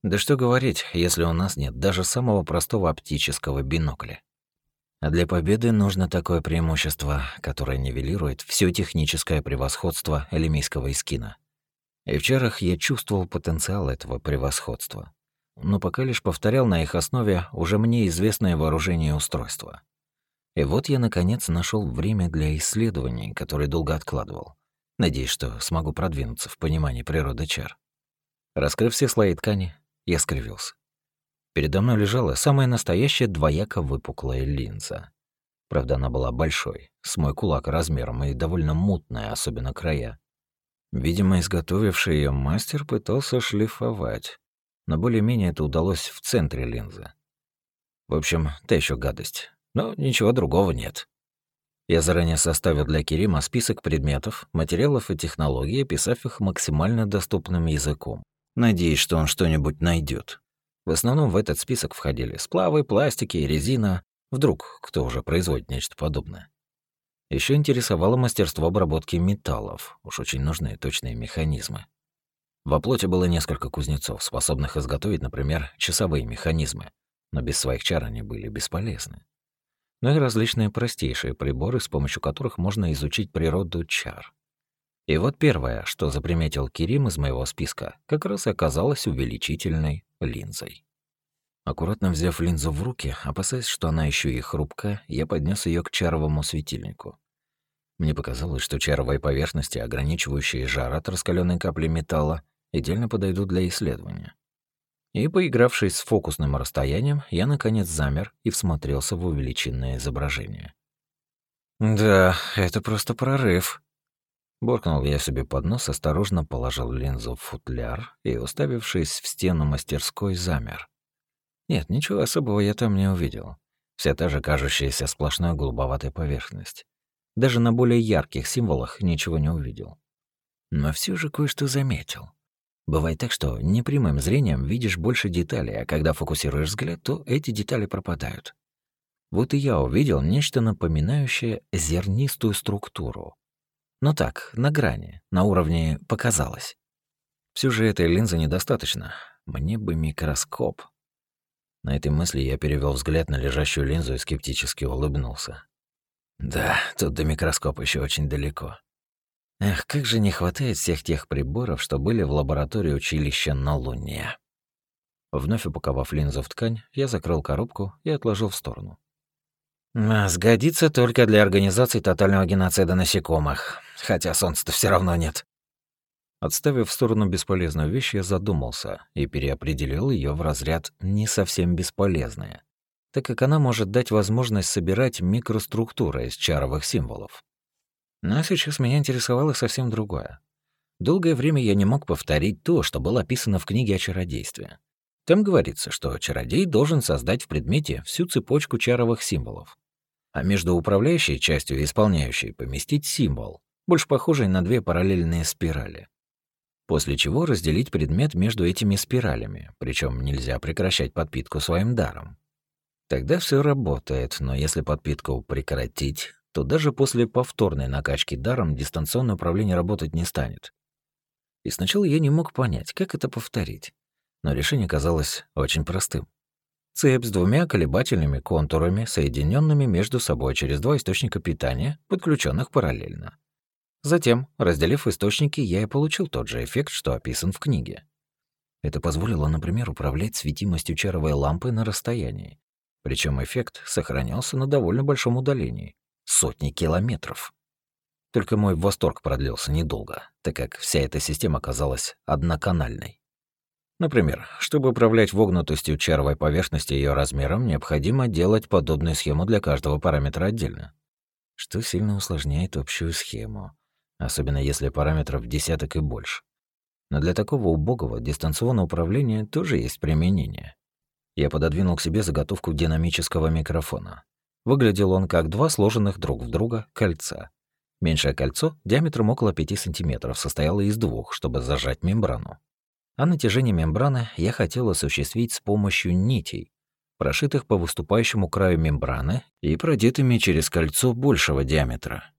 Да что говорить, если у нас нет даже самого простого оптического бинокля. А для победы нужно такое преимущество, которое нивелирует все техническое превосходство элемийского эскина. И в чарах я чувствовал потенциал этого превосходства, но пока лишь повторял на их основе уже мне известное вооружение и устройство. И вот я, наконец, нашел время для исследований, которое долго откладывал. Надеюсь, что смогу продвинуться в понимании природы чар. Раскрыв все слои ткани, я скривился. Передо мной лежала самая настоящая двояко выпуклая линза. Правда, она была большой, с мой кулак размером и довольно мутная, особенно края. Видимо, изготовивший ее мастер пытался шлифовать, но более-менее это удалось в центре линзы. В общем, та еще гадость, но ничего другого нет. Я заранее составил для Керима список предметов, материалов и технологий, описав их максимально доступным языком. Надеюсь, что он что-нибудь найдет. В основном в этот список входили сплавы, пластики, резина. Вдруг кто уже производит нечто подобное. Еще интересовало мастерство обработки металлов. Уж очень нужны точные механизмы. Во плоти было несколько кузнецов, способных изготовить, например, часовые механизмы. Но без своих чар они были бесполезны. Но и различные простейшие приборы, с помощью которых можно изучить природу чар. И вот первое, что заприметил Керим из моего списка, как раз и оказалось увеличительной линзой. Аккуратно взяв линзу в руки, опасаясь, что она еще и хрупкая, я поднес ее к чаровому светильнику. Мне показалось, что чаровые поверхности, ограничивающие жар от раскаленной капли металла, идеально подойдут для исследования. И, поигравшись с фокусным расстоянием, я, наконец, замер и всмотрелся в увеличенное изображение. «Да, это просто прорыв», — буркнул я себе под нос, осторожно положил линзу в футляр и, уставившись в стену мастерской, замер. Нет, ничего особого я там не увидел. Вся та же кажущаяся сплошной голубоватая поверхность. Даже на более ярких символах ничего не увидел. Но все же кое-что заметил. Бывает так, что непрямым зрением видишь больше деталей, а когда фокусируешь взгляд, то эти детали пропадают. Вот и я увидел нечто напоминающее зернистую структуру. Но так, на грани, на уровне «показалось». Все же этой линзы недостаточно. Мне бы микроскоп. На этой мысли я перевел взгляд на лежащую линзу и скептически улыбнулся. Да, тут до микроскопа еще очень далеко. Эх, как же не хватает всех тех приборов, что были в лаборатории училища на Луне. Вновь упаковав линзу в ткань, я закрыл коробку и отложил в сторону. А, сгодится только для организации тотального геноцида насекомых, хотя солнца-то все равно нет. Отставив в сторону бесполезную вещь, я задумался и переопределил ее в разряд «не совсем бесполезная», так как она может дать возможность собирать микроструктуры из чаровых символов. Но сейчас меня интересовало совсем другое. Долгое время я не мог повторить то, что было описано в книге о чародействе. Там говорится, что чародей должен создать в предмете всю цепочку чаровых символов, а между управляющей частью и исполняющей поместить символ, больше похожий на две параллельные спирали. После чего разделить предмет между этими спиралями, причем нельзя прекращать подпитку своим даром. Тогда все работает, но если подпитку прекратить, то даже после повторной накачки даром дистанционное управление работать не станет. И сначала я не мог понять, как это повторить, но решение казалось очень простым. Цепь с двумя колебательными контурами, соединенными между собой через два источника питания, подключенных параллельно. Затем, разделив источники, я и получил тот же эффект, что описан в книге. Это позволило, например, управлять светимостью чаровой лампы на расстоянии. Причем эффект сохранялся на довольно большом удалении — сотни километров. Только мой восторг продлился недолго, так как вся эта система оказалась одноканальной. Например, чтобы управлять вогнутостью чаровой поверхности и ее размером, необходимо делать подобную схему для каждого параметра отдельно, что сильно усложняет общую схему, особенно если параметров десяток и больше. Но для такого убогого дистанционного управления тоже есть применение. Я пододвинул к себе заготовку динамического микрофона. Выглядел он как два сложенных друг в друга кольца. Меньшее кольцо диаметром около пяти сантиметров состояло из двух, чтобы зажать мембрану. А натяжение мембраны я хотел осуществить с помощью нитей, прошитых по выступающему краю мембраны и продетыми через кольцо большего диаметра.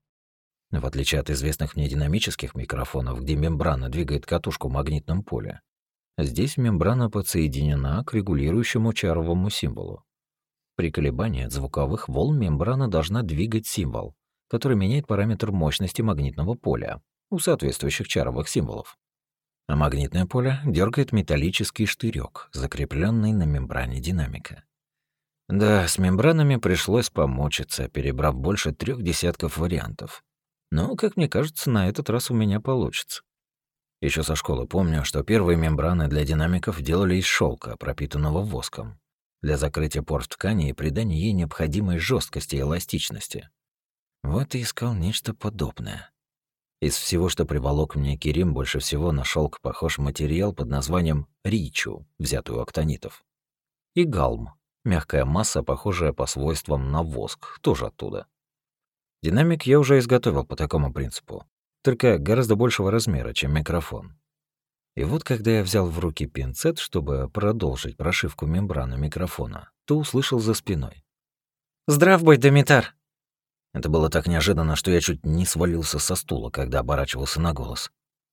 В отличие от известных мне динамических микрофонов, где мембрана двигает катушку в магнитном поле, Здесь мембрана подсоединена к регулирующему чаровому символу. При колебании от звуковых волн мембрана должна двигать символ, который меняет параметр мощности магнитного поля у соответствующих чаровых символов. А магнитное поле дергает металлический штырек, закрепленный на мембране динамика. Да, с мембранами пришлось помучиться, перебрав больше трех десятков вариантов. Но, как мне кажется, на этот раз у меня получится. Еще со школы помню, что первые мембраны для динамиков делали из шелка, пропитанного воском, для закрытия пор в ткани и придания ей необходимой жесткости и эластичности. Вот и искал нечто подобное. Из всего, что приволок мне Керим, больше всего на шелк похож материал под названием ричу, взятый у актонитов. И галм, мягкая масса, похожая по свойствам на воск, тоже оттуда. Динамик я уже изготовил по такому принципу, только гораздо большего размера, чем микрофон. И вот когда я взял в руки пинцет, чтобы продолжить прошивку мембраны микрофона, то услышал за спиной: «Здрав будь, Домитар!» Это было так неожиданно, что я чуть не свалился со стула, когда оборачивался на голос.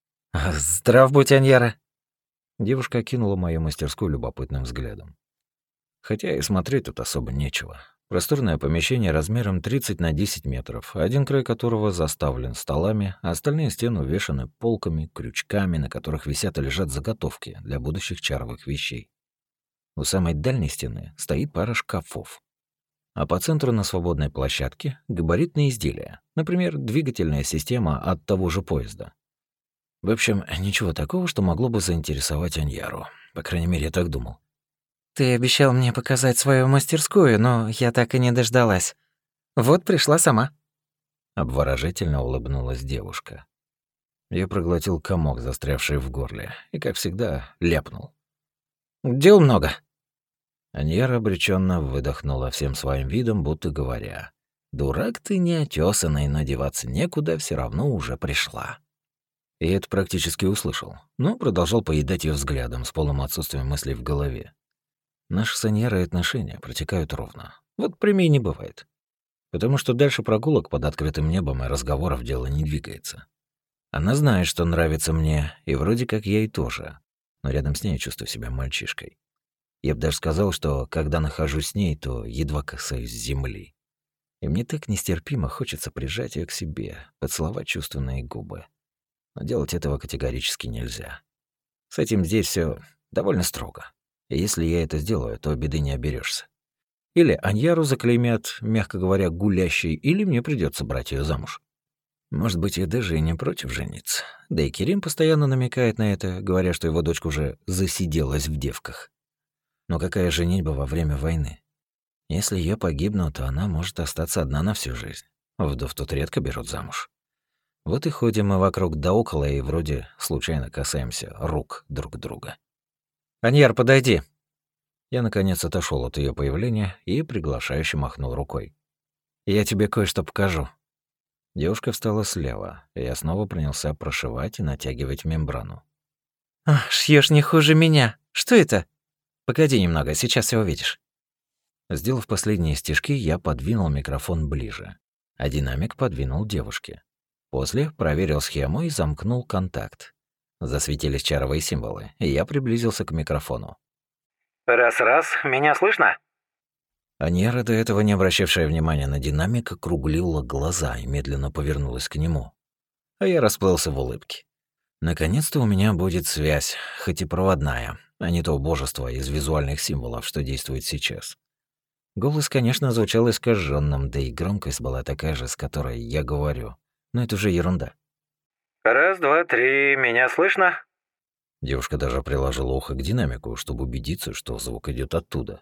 «Здрав будь, Аньяра!» Девушка окинула мою мастерскую любопытным взглядом. Хотя и смотреть тут особо нечего. Просторное помещение размером тридцать на десять метров, один край которого заставлен столами, а остальные стены увешаны полками, крючками, на которых висят и лежат заготовки для будущих чаровых вещей. У самой дальней стены стоит пара шкафов. А по центру на свободной площадке габаритные изделия, например, двигательная система от того же поезда. В общем, ничего такого, что могло бы заинтересовать Аньяру. По крайней мере, я так думал. «Ты обещал мне показать свою мастерскую, но я так и не дождалась. Вот пришла сама». Обворожительно улыбнулась девушка. Я проглотил комок, застрявший в горле, и, как всегда, ляпнул: «Дел много». Аньяра обреченно выдохнула всем своим видом, будто говоря: «Дурак ты неотесанный, но деваться некуда, все равно уже пришла». И это практически услышал, но продолжал поедать ее взглядом с полным отсутствием мыслей в голове. Наши с Аньярой отношения протекают ровно. Вот премий не бывает. Потому что дальше прогулок под открытым небом и разговоров дело не двигается. Она знает, что нравится мне, и вроде как я ей тоже. Но рядом с ней я чувствую себя мальчишкой. Я бы даже сказал, что когда нахожусь с ней, то едва касаюсь земли. И мне так нестерпимо хочется прижать ее к себе, поцеловать чувственные губы. Но делать этого категорически нельзя. С этим здесь все довольно строго. И если я это сделаю, то беды не оберешься. Или Аньяру заклеймят, мягко говоря, гулящей, или мне придется брать ее замуж. Может быть, я даже и не против жениться. Да и Керим постоянно намекает на это, говоря, что его дочка уже засиделась в девках. Но какая женитьба во время войны? Если я погибну, то она может остаться одна на всю жизнь. Вдов тут редко берут замуж. Вот и ходим мы вокруг да около, и вроде случайно касаемся рук друг друга. «Аньяр, подойди». Я, наконец, отошел от ее появления и приглашающе махнул рукой. «Я тебе кое-что покажу». Девушка встала слева, и я снова принялся прошивать и натягивать мембрану. «Шьёшь не хуже меня. Что это?» «Погоди немного, сейчас все увидишь». Сделав последние стежки, я подвинул микрофон ближе, а динамик подвинул девушке. После проверил схему и замкнул контакт. Засветились чаровые символы, и я приблизился к микрофону. «Раз-раз, меня слышно?» Аньяра, до этого не обращавшая внимания на динамик, округлила глаза и медленно повернулась к нему. А я расплылся в улыбке. Наконец-то у меня будет связь, хоть и проводная, а не то убожество из визуальных символов, что действует сейчас. Голос, конечно, звучал искаженным, да и громкость была такая же, с которой я говорю. Но это уже ерунда. «Раз, два, три, меня слышно?» Девушка даже приложила ухо к динамику, чтобы убедиться, что звук идет оттуда.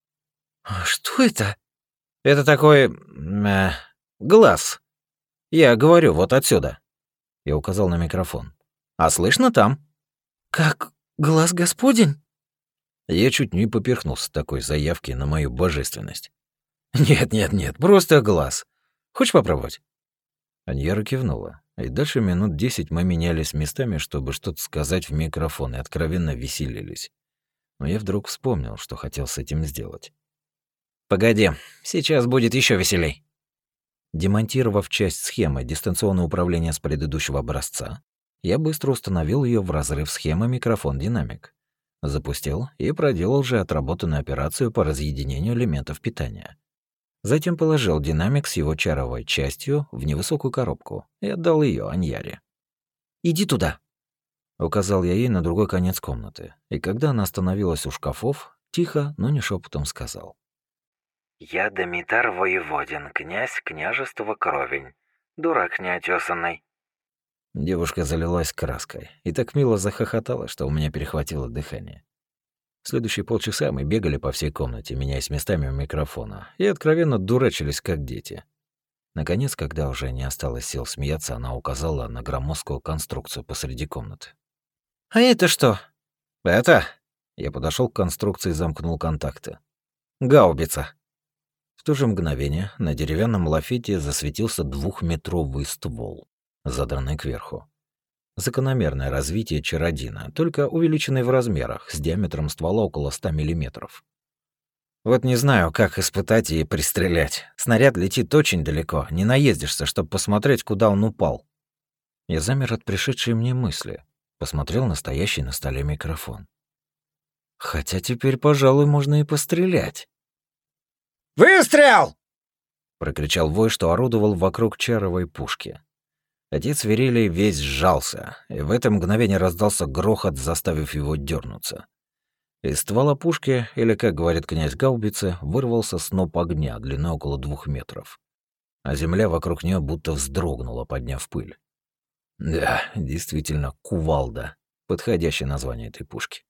«Что это?» «Это такой... Э, глаз. Я говорю, вот отсюда». Я указал на микрофон. «А слышно там?» «Как глаз Господень?» Я чуть не поперхнулся такой заявки на мою божественность. «Нет-нет-нет, просто глаз. Хочешь попробовать?» Аньяра кивнула, и дальше минут десять мы менялись местами, чтобы что-то сказать в микрофон, и откровенно веселились. Но я вдруг вспомнил, что хотел с этим сделать. «Погоди, сейчас будет еще веселей». Демонтировав часть схемы дистанционного управления с предыдущего образца, я быстро установил ее в разрыв схемы микрофон-динамик, запустил и проделал же отработанную операцию по разъединению элементов питания. Затем положил динамик с его чаровой частью в невысокую коробку и отдал ее Аньяре. «Иди туда», — указал я ей на другой конец комнаты, и когда она остановилась у шкафов, тихо, но не шепотом сказал. «Я Домитар Воеводин, князь княжества Кровень, дурак неотесанный». Девушка залилась краской и так мило захохотала, что у меня перехватило дыхание. Следующие полчаса мы бегали по всей комнате, меняясь местами у микрофона, и откровенно дурачились, как дети. Наконец, когда уже не осталось сил смеяться, она указала на громоздкую конструкцию посреди комнаты. «А это что?» «Это...» Я подошел к конструкции и замкнул контакты. «Гаубица». В то же мгновение на деревянном лафете засветился двухметровый ствол, задранный кверху. Закономерное развитие чародина, только увеличенный в размерах, с диаметром ствола около ста миллиметров. Вот не знаю, как испытать и пристрелять. Снаряд летит очень далеко, не наездишься, чтобы посмотреть, куда он упал. Я замер от пришедшей мне мысли, посмотрел на стоящий на столе микрофон. Хотя теперь, пожалуй, можно и пострелять. «Выстрел!» — прокричал вой, что орудовал вокруг чаровой пушки. Отец Верилий весь сжался, и в это мгновение раздался грохот, заставив его дернуться. Из ствола пушки, или, как говорит князь Гаубицы, вырвался сноп огня длиной около двух метров, а земля вокруг нее будто вздрогнула, подняв пыль. Да, действительно, кувалда — подходящее название этой пушки.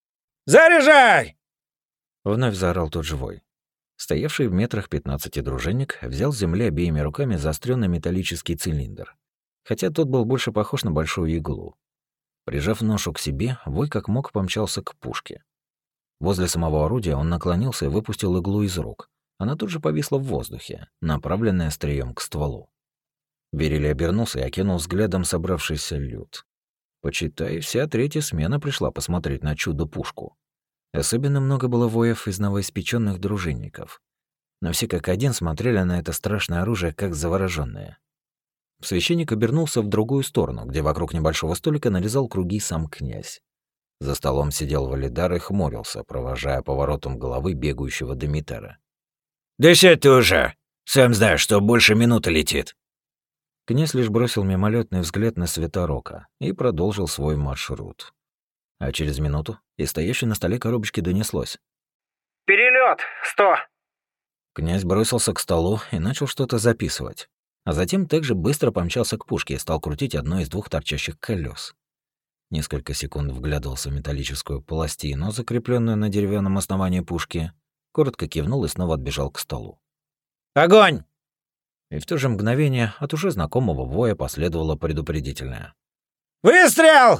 «Заряжай!» — вновь заорал тот живой. Стоявший в метрах пятнадцати дружинник взял с земли обеими руками заостренный металлический цилиндр, хотя тот был больше похож на большую иглу. Прижав ношу к себе, вой как мог помчался к пушке. Возле самого орудия он наклонился и выпустил иглу из рук. Она тут же повисла в воздухе, направленная острием к стволу. Верилий обернулся и окинул взглядом собравшийся люд. Почитай, вся третья смена пришла посмотреть на чудо-пушку. Особенно много было воев из новоиспечённых дружинников. Но все как один смотрели на это страшное оружие, как заворожённые. Священник обернулся в другую сторону, где вокруг небольшого столика нарезал круги сам князь. За столом сидел Валидар и хмурился, провожая поворотом головы бегающего Домитара. «Да сядь ты уже! Сам знаешь, что больше минуты летит!» Князь лишь бросил мимолетный взгляд на Святорока и продолжил свой маршрут. А через минуту из стоящей на столе коробочки донеслось. «Перелёт! Сто!» Князь бросился к столу и начал что-то записывать, а затем также быстро помчался к пушке и стал крутить одно из двух торчащих колес. Несколько секунд вглядывался в металлическую пластину, закрепленную на деревянном основании пушки, коротко кивнул и снова отбежал к столу. «Огонь!» И в то же мгновение от уже знакомого воя последовало предупредительное. «Выстрел!»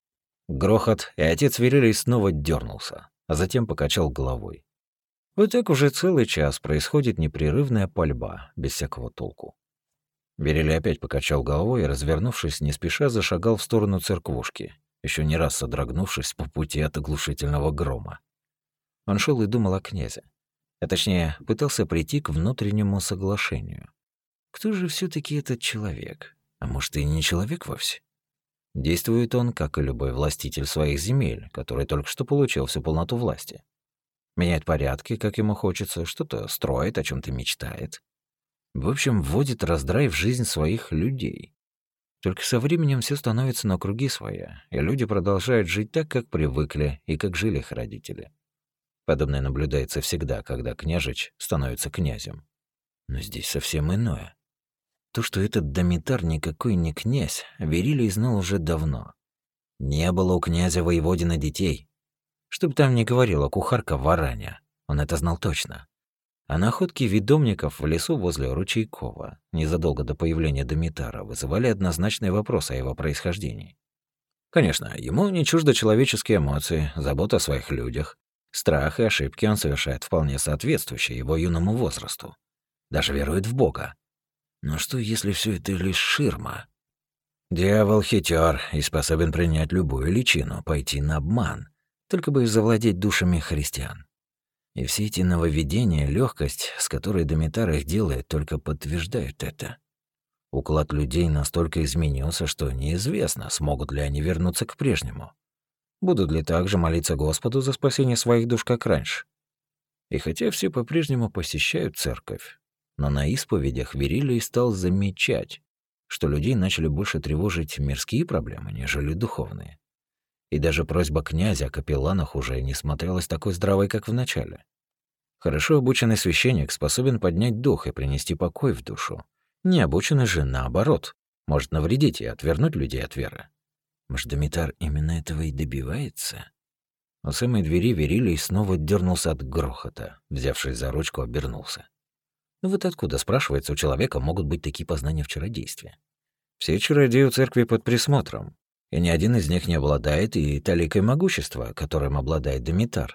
Грохот, и отец Верилий снова дернулся, а затем покачал головой. Вот так уже целый час происходит непрерывная пальба, без всякого толку. Верилий опять покачал головой и, развернувшись, не спеша зашагал в сторону церквушки, еще не раз содрогнувшись по пути от оглушительного грома. Он шел и думал о князе. А точнее, пытался прийти к внутреннему соглашению. Кто же все таки этот человек? А может, и не человек вовсе? Действует он, как и любой властитель своих земель, который только что получил всю полноту власти. Меняет порядки, как ему хочется, что-то строит, о чем то мечтает. В общем, вводит раздрай в жизнь своих людей. Только со временем все становится на круги своя, и люди продолжают жить так, как привыкли и как жили их родители. Подобное наблюдается всегда, когда княжич становится князем. Но здесь совсем иное. То, что этот Домитар никакой не князь, Верилий знал уже давно. Не было у князя Воеводина детей. Что бы там ни говорила кухарка Вараня, он это знал точно. А находки ведомников в лесу возле Ручейкова, незадолго до появления Домитара, вызывали однозначные вопросы о его происхождении. Конечно, ему не чужды человеческие эмоции, забота о своих людях. Страх и ошибки он совершает вполне соответствующие его юному возрасту. Даже верует в Бога. Но что, если все это лишь ширма? Дьявол хитер и способен принять любую личину, пойти на обман, только бы завладеть душами христиан. И все эти нововведения, легкость, с которой Домитар их делает, только подтверждают это. Уклад людей настолько изменился, что неизвестно, смогут ли они вернуться к прежнему. Будут ли также молиться Господу за спасение своих душ, как раньше? И хотя все по-прежнему посещают церковь, но на исповедях Верилий стал замечать, что людей начали больше тревожить мирские проблемы, нежели духовные. И даже просьба князя о капелланах уже не смотрелась такой здравой, как в начале. Хорошо обученный священник способен поднять дух и принести покой в душу. Необученный же, наоборот, может навредить и отвернуть людей от веры. Может, Домитар именно этого и добивается? У самой двери Верилий снова дернулся от грохота, взявшись за ручку, обернулся. Ну вот откуда, спрашивается, у человека могут быть такие познания в чародействе? Все чародеи у церкви под присмотром, и ни один из них не обладает и таликой могущества, которым обладает Домитар.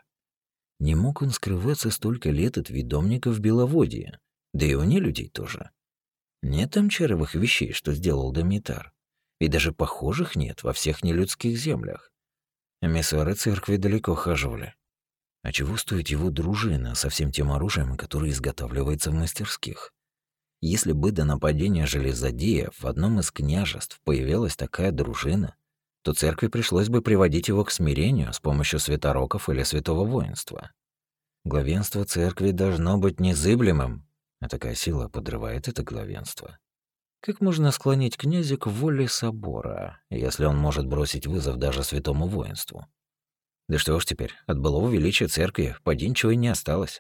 Не мог он скрываться столько лет от ведомников Беловодья, да и у нелюдей тоже. Нет там чаровых вещей, что сделал Домитар, и даже похожих нет во всех нелюдских землях. Эмиссары церкви далеко хаживали. А чего стоит его дружина со всем тем оружием, которое изготавливается в мастерских? Если бы до нападения железодеев в одном из княжеств появилась такая дружина, то церкви пришлось бы приводить его к смирению с помощью святороков или святого воинства. Главенство церкви должно быть незыблемым, а такая сила подрывает это главенство. Как можно склонить князя к воле собора, если он может бросить вызов даже святому воинству? Да что уж теперь, от былого величия церкви поди ничего и не осталось.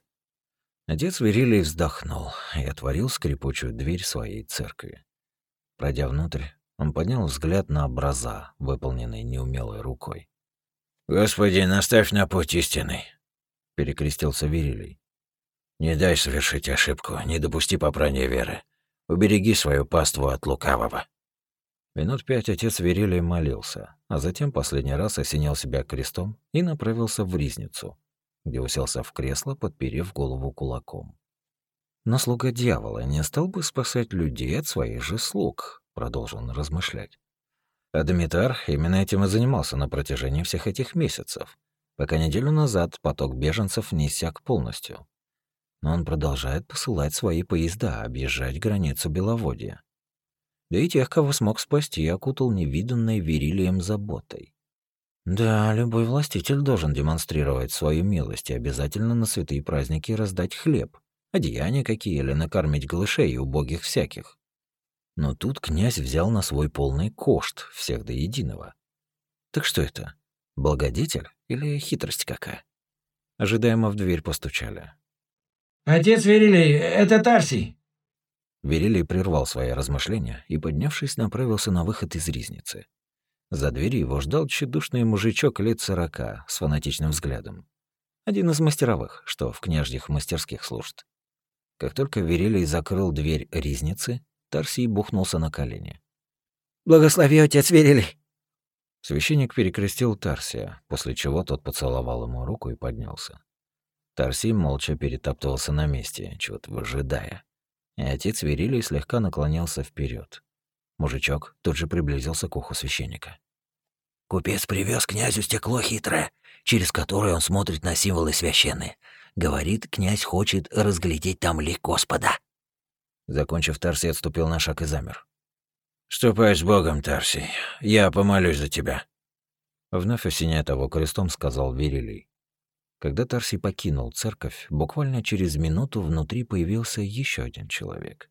Отец Верилий вздохнул и отворил скрипучую дверь своей церкви. Пройдя внутрь, он поднял взгляд на образа, выполненные неумелой рукой. «Господи, наставь на путь истинный», — перекрестился Верилий. «Не дай совершить ошибку, не допусти попрания веры. Убереги свою паству от лукавого». Минут пять отец Верилий молился, а затем последний раз осенил себя крестом и направился в ризницу, где уселся в кресло, подперев голову кулаком. Но слуга дьявола не стал бы спасать людей от своих же слуг, продолжил он размышлять. А Домитар именно этим и занимался на протяжении всех этих месяцев, пока неделю назад поток беженцев не иссяк полностью. Но он продолжает посылать свои поезда объезжать границу Беловодья. Да и тех, кого смог спасти, окутал невиданной Верилием заботой. Да, любой властитель должен демонстрировать свою милость и обязательно на святые праздники раздать хлеб, одеяния какие или накормить голышей и убогих всяких. Но тут князь взял на свой полный кошт всех до единого. Так что это, благодетель или хитрость какая? Ожидаемо в дверь постучали. «Отец Верилий, это Тарсий!» Верилий прервал свои размышления и, поднявшись, направился на выход из ризницы. За дверью его ждал тщедушный мужичок лет сорока с фанатичным взглядом. Один из мастеровых, что в княжьих мастерских служит. Как только Верилий закрыл дверь ризницы, Тарсий бухнулся на колени. «Благослови, отец Верилий!» Священник перекрестил Тарсия, после чего тот поцеловал ему руку и поднялся. Тарсий молча перетаптывался на месте, чего-то выжидая. И отец Верилий слегка наклонился вперед. Мужичок тут же приблизился к уху священника. «Купец привез князю стекло хитрое, через которое он смотрит на символы священные. Говорит, князь хочет разглядеть там лик Господа». Закончив, Тарсий отступил на шаг и замер. «Ступай с Богом, Тарсий, я помолюсь за тебя», — вновь осеняя того крестом, сказал Верилий. Когда Тарсий покинул церковь, буквально через минуту внутри появился еще один человек.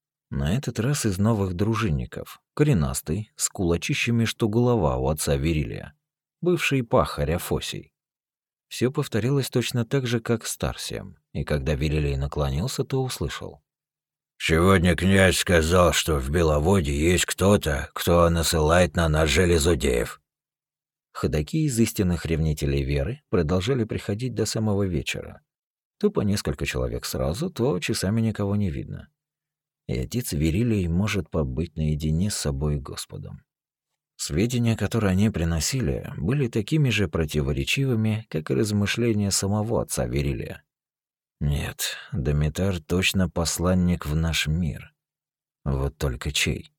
На этот раз из новых дружинников, коренастый, с кулачищами, что голова у отца Верилия, бывший пахарь Афосий. Все повторилось точно так же, как с Тарсием, и когда Верилий наклонился, то услышал. «Сегодня князь сказал, что в Беловодье есть кто-то, кто насылает на нас железодеев». Ходаки из истинных ревнителей веры продолжали приходить до самого вечера. То по несколько человек сразу, то часами никого не видно. И отец Верилий может побыть наедине с собой и Господом. Сведения, которые они приносили, были такими же противоречивыми, как и размышления самого отца Верилия. Нет, Домитар точно посланник в наш мир. Вот только чей?